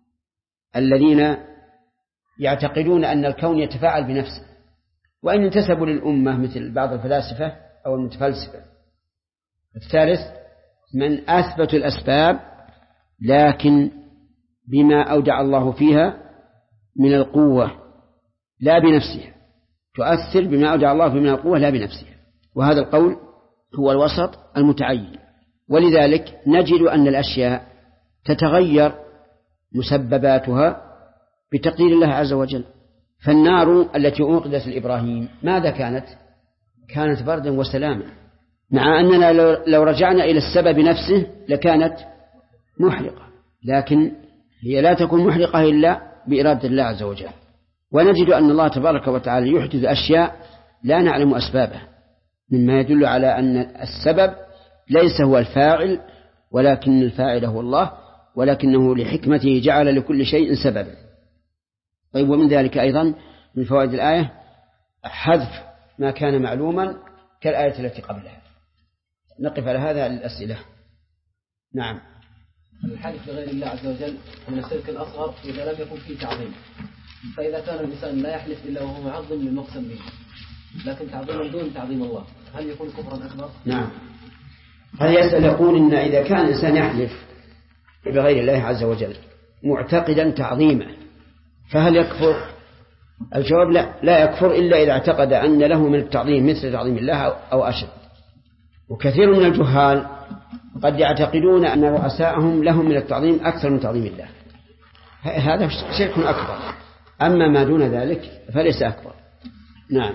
الذين يعتقدون أن الكون يتفاعل بنفسه، وإن انتسبوا للأمة مثل بعض الفلاسفة أو المتفلسفة. الثالث من أثبتوا الأسباب لكن بما أودع الله فيها من القوة لا بنفسها، تؤثر بما أودع الله فيها من القوة لا بنفسها، وهذا القول هو الوسط المتعين. ولذلك نجد أن الأشياء تتغير مسبباتها بتقدير الله عز وجل. فالنار التي أوقدت لإبراهيم ماذا كانت؟ كانت بردا وسلاما، مع أننا لو رجعنا إلى السبب نفسه لكانت محرقة، لكن هي لا تكون محرقة إلا بإرادة الله عز وجل. ونجد أن الله تبارك وتعالى يحدث أشياء لا نعلم أسبابها، مما يدل على أن السبب ليس هو الفاعل ولكن الفاعل هو الله، ولكنه لحكمته جعل لكل شيء سببا. طيب، ومن ذلك أيضا من فوائد الآية حذف ما كان معلوما كالآية التي قبلها. نقف على هذا الأسئلة. نعم. الحلف بغير الله عز وجل من الشرك الأصغر إذا لم يكن فيه تعظيم، فإذا كان الإنسان لا يحلف إلا وهو معظم للمقسم به، لكن تعظيما دون تعظيم الله، هل يكون كفرا أكبر؟ نعم. هذا يسأل يقول إن إذا كان الإنسان يحلف بغير الله عز وجل معتقدا تعظيمه فهل يكفر؟ الجواب لا يكفر إلا إذا اعتقد أن له من التعظيم مثل تعظيم الله أو أشد. وكثير من الجهال قد يعتقدون أن رؤساءهم لهم من التعظيم أكثر من تعظيم الله، هذا شرك أكبر. أما ما دون ذلك فليس أكبر. نعم.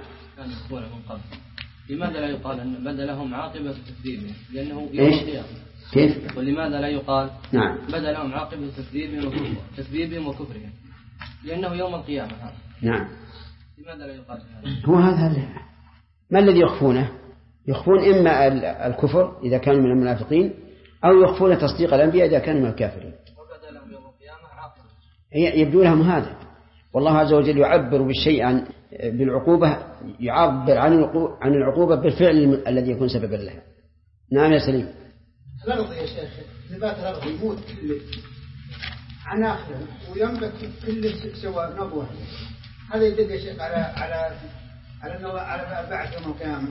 لماذا لا يقال أن بدا لهم عاقبة تكذيبهم لأنه يوم القيامة؟ كيف؟ ولماذا لا يقال نعم بدا لهم عاقبة تكذيبهم وكفرهم لأنه يوم القيامة؟ نعم. لماذا لا يقال هو هذا ما الذي يخفونه؟ يخفون إما الكفر إذا كانوا من المنافقين أو يخفون تصديق الأنبياء إذا كانوا من الكافرين. وبدا لهم يوم القيامة عاقبة، يبدو لهم هذا. والله عز وجل يعبر بالشيء بالعقوبة، يعبر عن العقوبة بالفعل الذي يكون سببا لها. نعم يا سليم. الأرض يا شيخ ثبات الأرض يموت كل عناخر وينبت كل سوى نبوة، هذا يدل يا شيخ على بعد يوم القيامة.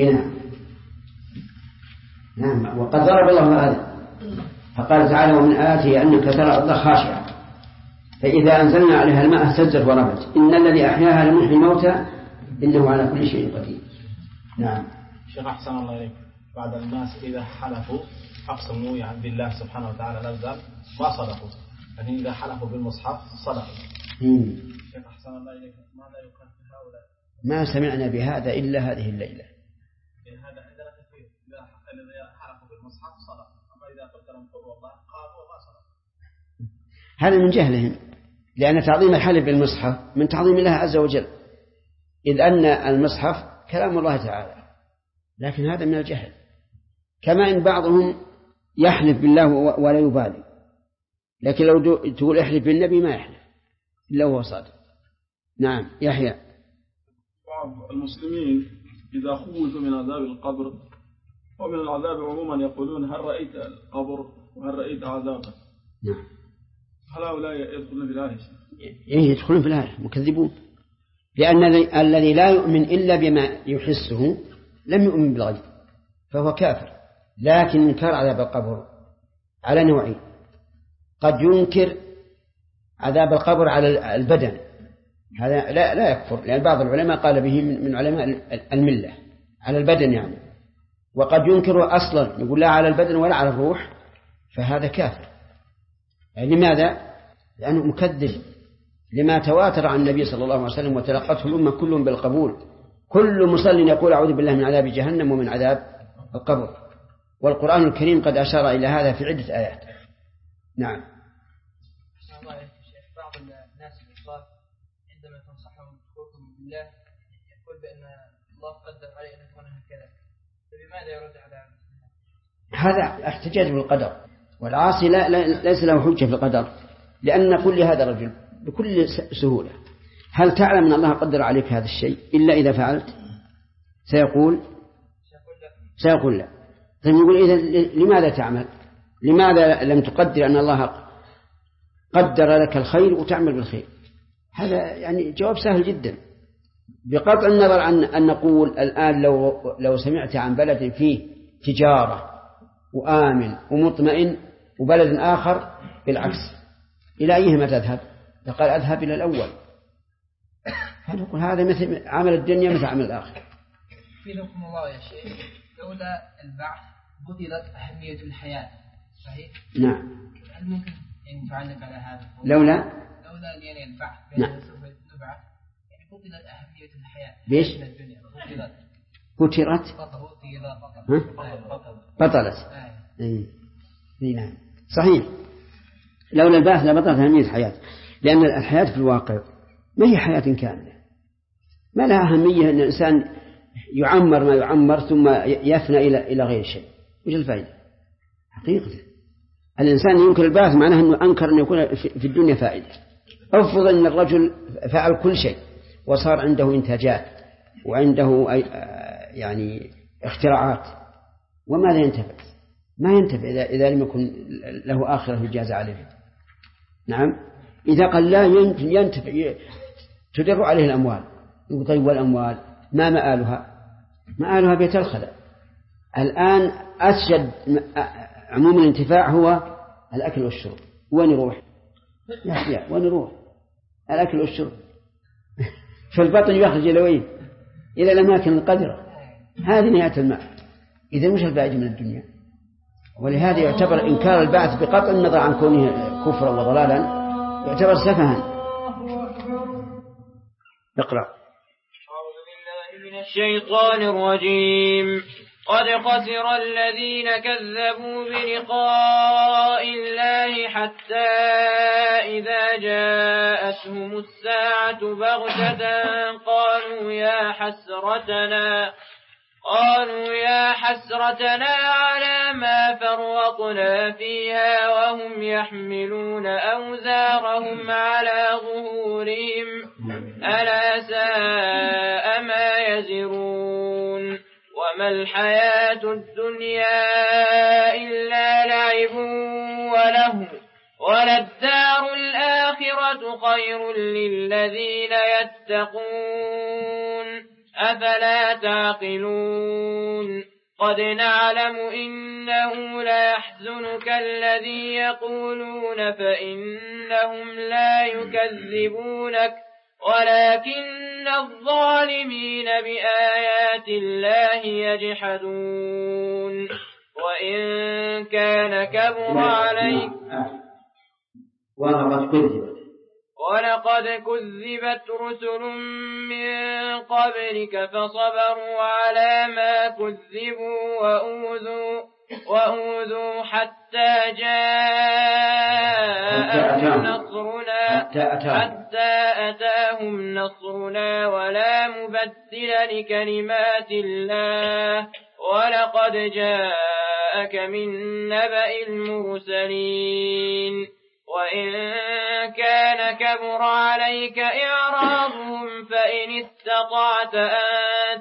نعم. وقد ضرب الله هذا فقال تعالى: ومن آياته أنك ترى الأرض خاشعة فإذا أنزلنا عليها الماء اهتزت وربت إن الذي أحياها لمحيي الموتى إنه على كل شيء قدير. نعم. شيخ أحسن الله إليك، بعد الناس إذا حلفوا أقسموا يعني بالله سبحانه وتعالى نزل ما صدقوا، يعني إذا حلفوا بالمصحف صدقوا. شيخ أحسن الله إليك، ماذا يقال في هؤلاء؟ ما سمعنا بهذا إلا هذه الليلة. هذا عندنا كثير، إذا حلفوا بالمصحف صدقوا، أما إذا قلت لهم قولوا الله قالوا وما صدقوا. هذا من جهلهم، لأن تعظيم الحلف بالمصحف من تعظيم الله عز وجل، إذ أن المصحف كلام الله تعالى، لكن هذا من الجهل. كما إن بعضهم يحلف بالله ولا يبالي، لكن لو تقول احلف بالنبي ما يحلف إلا هو صادق. نعم. يحيى. بعض المسلمين إذا خوفوا من عذاب القبر ومن العذاب عموما يقولون هل رأيت القبر وهل رأيت عذابه؟ نعم. هل هؤلاء يدخلون في الآية؟ يدخلون في الآية، مكذبون، لأن الذي لا يؤمن إلا بما يحسه لم يؤمن بالغيب فهو كافر. لكن إنكار عذاب القبر على نوعين: قد ينكر عذاب القبر على البدن، هذا لا يكفر، لأن بعض العلماء قال به من علماء الملة على البدن يعني، وقد ينكر أصلا يقول لا على البدن ولا على الروح، فهذا كافر. يعني لماذا؟ لأنه مكذب لما تواتر عن النبي صلى الله عليه وسلم وتلقته الأمة كلهم بالقبول. كل مصل يقول أعوذ بالله من عذاب جهنم ومن عذاب القبر، والقرآن الكريم قد أشار إلى هذا في عدة آيات. نعم. بعض الناس الإخوان عندما تنصحهم بكفرهم بالله يقول بأن الله قدر عليه أن يكون هكذا، فبماذا يرد على هذا؟ احتجاج بالقدر، والعاصي ليس له حجة في القدر، لأن نقول لهذا الرجل بكل سهولة: هل تعلم أن الله قدر عليك هذا الشيء إلا إذا فعلت؟ سيقول لا. طيب يقول إذا لماذا تعمل؟ لماذا لم تقدر أن الله قدر لك الخير وتعمل بالخير؟ هذا يعني جواب سهل جدا. بقطع النظر عن أن نقول الآن لو سمعت عن بلد فيه تجارة وآمن ومطمئن وبلد آخر بالعكس، إلى أيهما تذهب؟ قال أذهب إلى الأول. فنقول هذا مثل عمل الدنيا مثل عمل الآخر. في لكم الله يا شيخ، لولا البعث بطلت أهمية الحياة، صحيح؟ نعم. هل ممكن أن تعلق على هذا؟ لولا يعني البعث بين سوف نبعث يعني بطلت أهمية الحياة. ليش؟ الدنيا بطلت. نعم صحيح. لولا البعث لبطلت أهمية الحياة، لأن الحياة في الواقع ما هي حياة كاملة، ما لها أهمية أن الإنسان يعمر ما يعمر ثم يفنى إلى غير شيء. وش الفائدة؟ حقيقة الإنسان ينكر البعث معناه أنه أنكر أن يكون في الدنيا فائدة. أفرض أن الرجل فعل كل شيء وصار عنده إنتاجات وعنده يعني اختراعات، وماذا ينتفع؟ ما ينتفع إذا لم يكن له آخرة يجازى عليه. نعم. إذا قال لا ينتفع تدر عليه الأموال. طيب والأموال ما مآلها؟ مآلها بيت الخلاء. الآن أشد عموم الانتفاع هو الأكل والشرب. وين يروح؟ وين يروح؟ الأكل والشرب. فالبطن يخرج إلى وين؟ إلى الأماكن القذرة. هذه نهاية الماء. إذا مش الفائدة من الدنيا. ولهذا يعتبر إنكار البعث بقطع النظر عن كونه كفرا وضلالا يعتبر سفها. اقرأ. أعوذ بالله من الشيطان الرجيم. قد خسر الذين كذبوا بلقاء الله حتى إذا جاءتهم الساعة بغتة قالوا يا حسرتنا على ما فرطنا فيها وهم يحملون أوزارهم على ظهورهم ألا ساء ما يزرون. وما الحياة الدنيا إلا لعب ولهو وللدار الآخرة خير للذين يتقون أفلا تعقلون. قد نعلم إنه ليحزنك الذي يقولون فإنهم لا يكذبونك ولكن الظالمين بآيات الله يجحدون. وإن كان كبر عليك ولقد كذبت رسل من قبلك فصبروا على ما كذبوا وأوذوا حتى أتاهم نصرنا ولا مبدل لكلمات الله ولقد جاءك من نبأ المرسلين. وإن كان كبر عليك إعراضهم فإن استطعت أن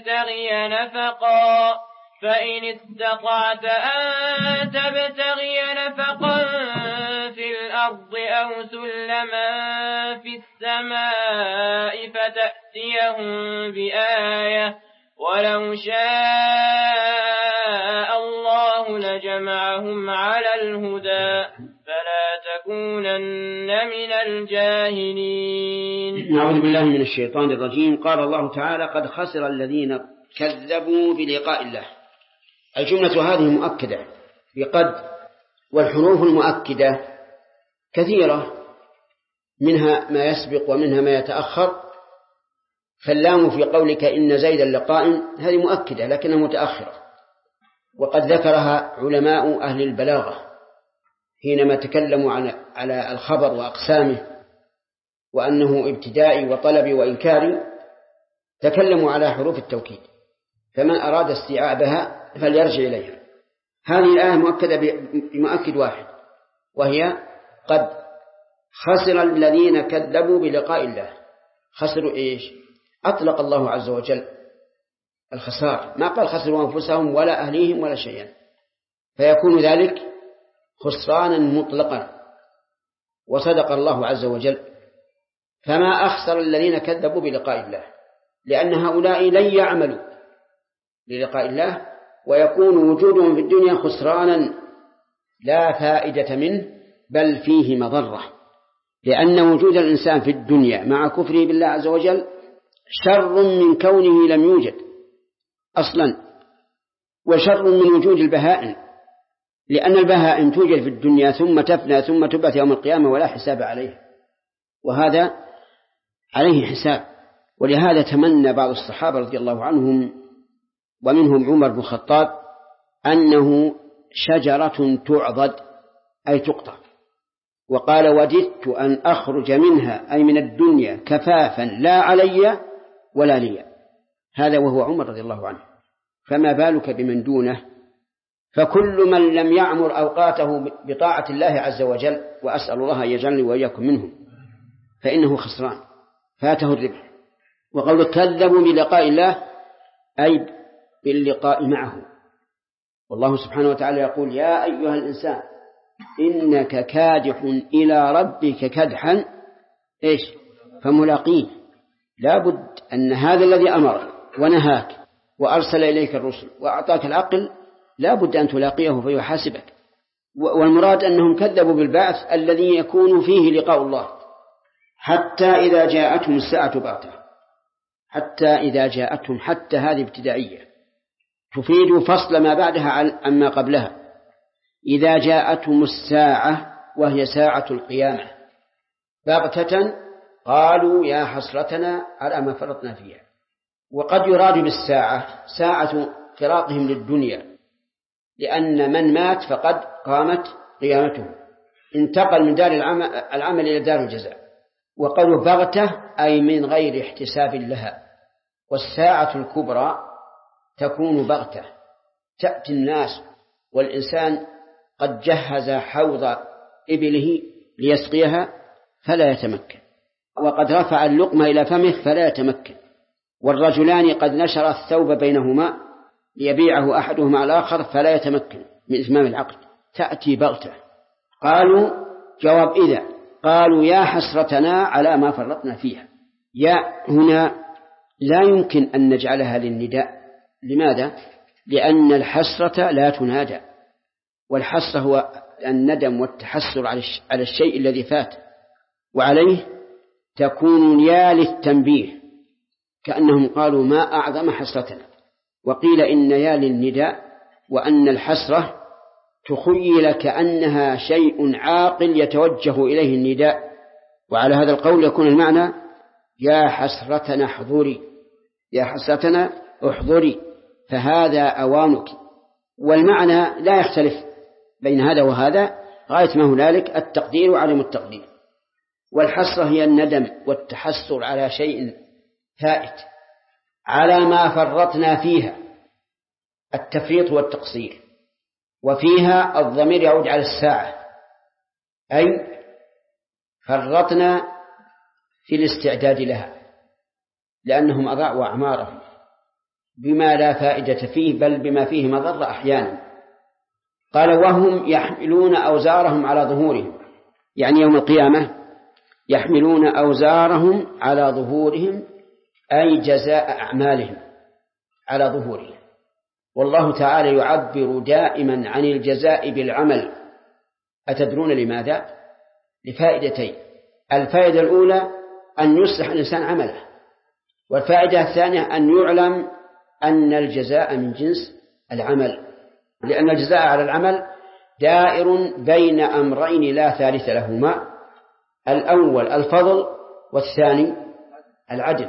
تبتغي نفقا في الأرض أو سلما في السماء فتأتيهم بآية ولو شاء الله لجمعهم على الهدى فلا تكونن من الجاهلين. نعوذ بالله من الشيطان الرجيم. قال الله تعالى قد خسر الذين كذبوا بلقاء الله. الجملة هذه مؤكدة بقد، والحروف المؤكدة كثيرة، منها ما يسبق ومنها ما يتأخر. فاللام في قولك إن زيدا لقائم هذه مؤكدة لكنها متأخرة، وقد ذكرها علماء أهل البلاغة حينما تكلموا على الخبر وأقسامه وأنه ابتدائي وطلبي وإنكاري، تكلموا على حروف التوكيد، فمن أراد استيعابها فليرجع إليها. هذه الآية مؤكدة بمؤكد واحد، وهي قد خسر الذين كذبوا بلقاء الله. خسروا إيش؟ أطلق الله عز وجل الخسارة، ما قال خسروا أنفسهم ولا أهليهم ولا شيئا، فيكون ذلك خسرانا مطلقا. وصدق الله عز وجل. فما أخسر الذين كذبوا بلقاء الله، لأن هؤلاء لن يعملوا للقاء الله، ويكون وجودهم في الدنيا خسرانا لا فائدة منه، بل فيه مضرة، لأن وجود الإنسان في الدنيا مع كفره بالله عز وجل شر من كونه لم يوجد أصلا، وشر من وجود البهائم، لأن البهائم توجد في الدنيا ثم تفنى ثم تبعث يوم القيامة ولا حساب عليه، وهذا عليه حساب. ولهذا تمنى بعض الصحابة رضي الله عنهم ومنهم عمر بن الخطاب أنه شجرة تعضد أي تقطع، وقال وددت أن أخرج منها أي من الدنيا كفافا لا علي ولا لي. هذا وهو عمر رضي الله عنه، فما بالك بمن دونه؟ فكل من لم يعمر أوقاته بطاعة الله عز وجل، وأسأل الله أن يجعلني وإياكم منهم، فإنه خسران فاته الربح. وقول كذبوا بلقاء الله أي باللقاء معه. والله سبحانه وتعالى يقول يا أيها الإنسان إنك كادح إلى ربك كدحا فملاقيه. لا بد أن هذا الذي أمرك ونهاك وأرسل إليك الرسل وأعطاك العقل لا بد أن تلاقيه فيحاسبك. والمراد أنهم كذبوا بالبعث الذي يكون فيه لقاء الله، حتى إذا جاءتهم الساعة بغتة. حتى إذا جاءتهم، حتى هذه ابتدائية تفيد فصل ما بعدها عما قبلها. إذا جاءتهم الساعة وهي ساعة القيامة بغتة قالوا يا حسرتنا على ما فرطنا فيها. وقد يراد بالساعة ساعة فراقهم للدنيا، لأن من مات فقد قامت قيامته، انتقل من دار العمل إلى دار الجزاء. وقالوا بغتة أي من غير احتساب لها. والساعة الكبرى تكون بغتة، تأتي الناس والإنسان قد جهز حوض إبله ليسقيها فلا يتمكن، وقد رفع اللقمة إلى فمه فلا يتمكن، والرجلان قد نشر الثوب بينهما ليبيعه أحدهما على الآخر فلا يتمكن من إتمام العقد. تأتي بغتة. قالوا جواب إذا، قالوا يا حسرتنا على ما فرطنا فيها. يا هنا لا يمكن أن نجعلها للنداء. لماذا؟ لأن الحسرة لا تنادى، والحسرة هو الندم والتحسر على الشيء الذي فات، وعليه تكون يا للتنبيه، كأنهم قالوا ما أعظم حسرتنا. وقيل إن يا للنداء، وأن الحسرة تخيل كأنها شيء عاقل يتوجه إليه النداء، وعلى هذا القول يكون المعنى يا حسرتنا احضري، يا حسرتنا احضري، فهذا أوانك. والمعنى لا يختلف بين هذا وهذا، غاية ما هنالك التقدير وعدم التقدير. والحسرة هي الندم والتحسر على شيء فائت، على ما فرطنا فيها، التفريط والتقصير. وفيها الضمير يعود على الساعة، أي فرطنا في الاستعداد لها، لأنهم أضاعوا أعمارهم بما لا فائدة فيه، بل بما فيه مضرة أحيانا. قال وهم يحملون أوزارهم على ظهورهم، يعني يوم القيامة يحملون أوزارهم على ظهورهم، أي جزاء أعمالهم على ظهورهم. والله تعالى يعبر دائما عن الجزاء بالعمل. أتدرون لماذا؟ لفائدتين. الفائدة الأولى أن يصلح الإنسان عمله، والفائدة الثانية أن يعلم أن الجزاء من جنس العمل، لأن الجزاء على العمل دائر بين أمرين لا ثالث لهما: الأول الفضل، والثاني العدل.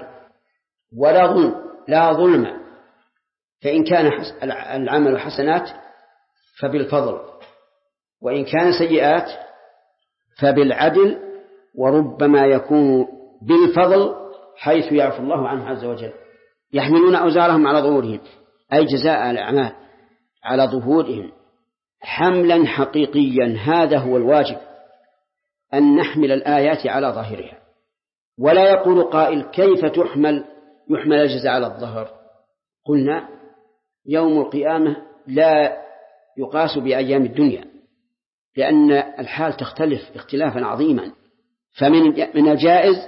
لا ظلم، فإن كان العمل حسنات فبالفضل، وإن كان سيئات فبالعدل، وربما يكون بالفضل حيث يعفو الله عنه عز وجل. يحملون أوزارهم على ظهورهم، أي جزاء الأعمال على ظهورهم حملا حقيقيا. هذا هو الواجب، أن نحمل الآيات على ظاهرها. ولا يقول قائل كيف يحمل الجزاء على الظهر؟ قلنا يوم القيامة لا يقاس بأيام الدنيا، لأن الحال تختلف اختلافا عظيما. فمن الجائز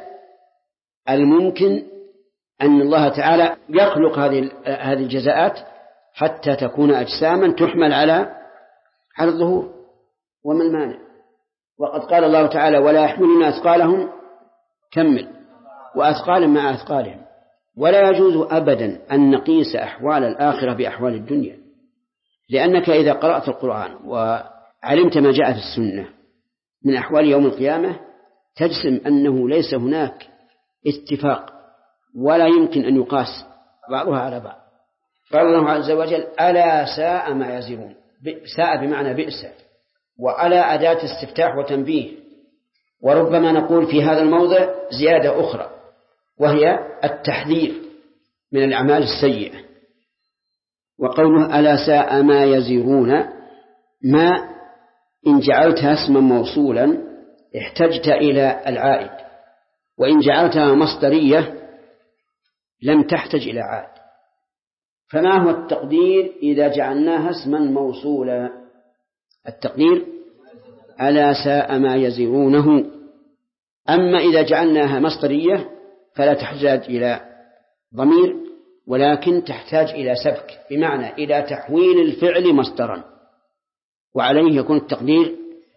الممكن أن الله تعالى يخلق هذه الجزاءات حتى تكون أجساما تحمل على الظهور، وما المانع؟ وقد قال الله تعالى ولا يحملون أثقالهم كمل وأثقال مع أثقالهم. ولا يجوز أبدا أن نقيس أحوال الآخرة بأحوال الدنيا، لأنك إذا قرأت القرآن وعلمت ما جاء في السنة من أحوال يوم القيامة تجزم أنه ليس هناك اتفاق ولا يمكن أن يقاس بعضها على بعض. قال الله عز وجل ألا ساء ما يزرون، ساء بمعنى بئس، وعلى أداة استفتاح وتنبيه. وربما نقول في هذا الموضع زيادة أخرى وهي التحذير من الأعمال السيئة. وقوله ألا ساء ما يزرون، ما إن جعلتها اسما موصولا احتجت إلى العائد، وإن جعلتها مصدرية لم تحتج إلى عائد. فما هو التقدير إذا جعلناها اسما موصولا؟ التقدير ألا ساء ما يزرونه. أما إذا جعلناها مصدرية فلا تحتاج إلى ضمير، ولكن تحتاج إلى سبك، بمعنى إلى تحويل الفعل مصدرا، وعليه يكون التقدير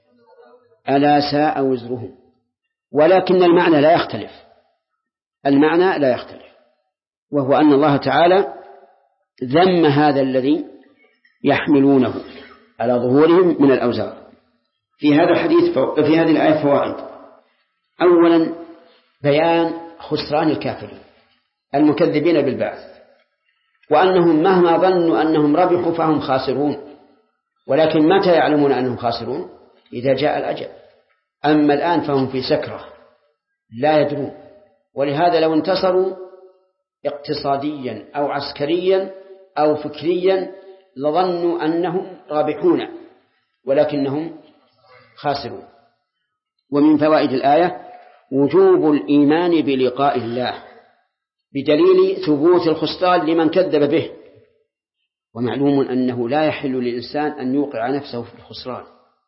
ألا ساء وزرهم. ولكن المعنى لا يختلف، المعنى لا يختلف، وهو أن الله تعالى ذم هذا الذي يحملونه على ظهورهم من الأوزار. في هذا الحديث في هذه الآية فوائد. أولا بيان خسران الكافرين المكذبين بالبعث، وأنهم مهما ظنوا أنهم ربحوا فهم خاسرون، ولكن متى يعلمون أنهم خاسرون؟ إذا جاء الأجل. أما الآن فهم في سكرة لا يدرون. ولهذا لو انتصروا اقتصاديا أو عسكريا أو فكريا لظنوا أنهم رابحون ولكنهم خاسرون. ومن فوائد الآية وجوب الإيمان بلقاء الله بدليل ثبوت الخسران لمن كذب به. ومعلوم أنه لا يحل للإنسان أن يوقع نفسه في الخسران.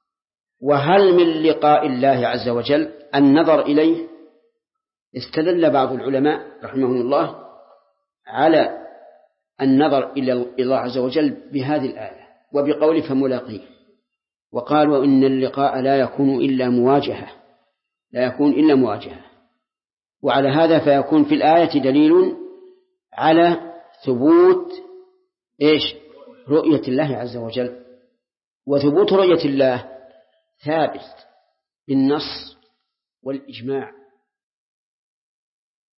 وهل من لقاء الله عز وجل النظر إليه؟ استدل بعض العلماء رحمهم الله على النظر إلى الله عز وجل بهذه الآية وبقول فملاقيه، وقالوا إن اللقاء لا يكون إلا مواجهة، لا يكون إلا مواجهة. وعلى هذا فيكون في الآية دليل على ثبوت رؤية الله عز وجل. وثبوت رؤية الله ثابت بالنص والإجماع،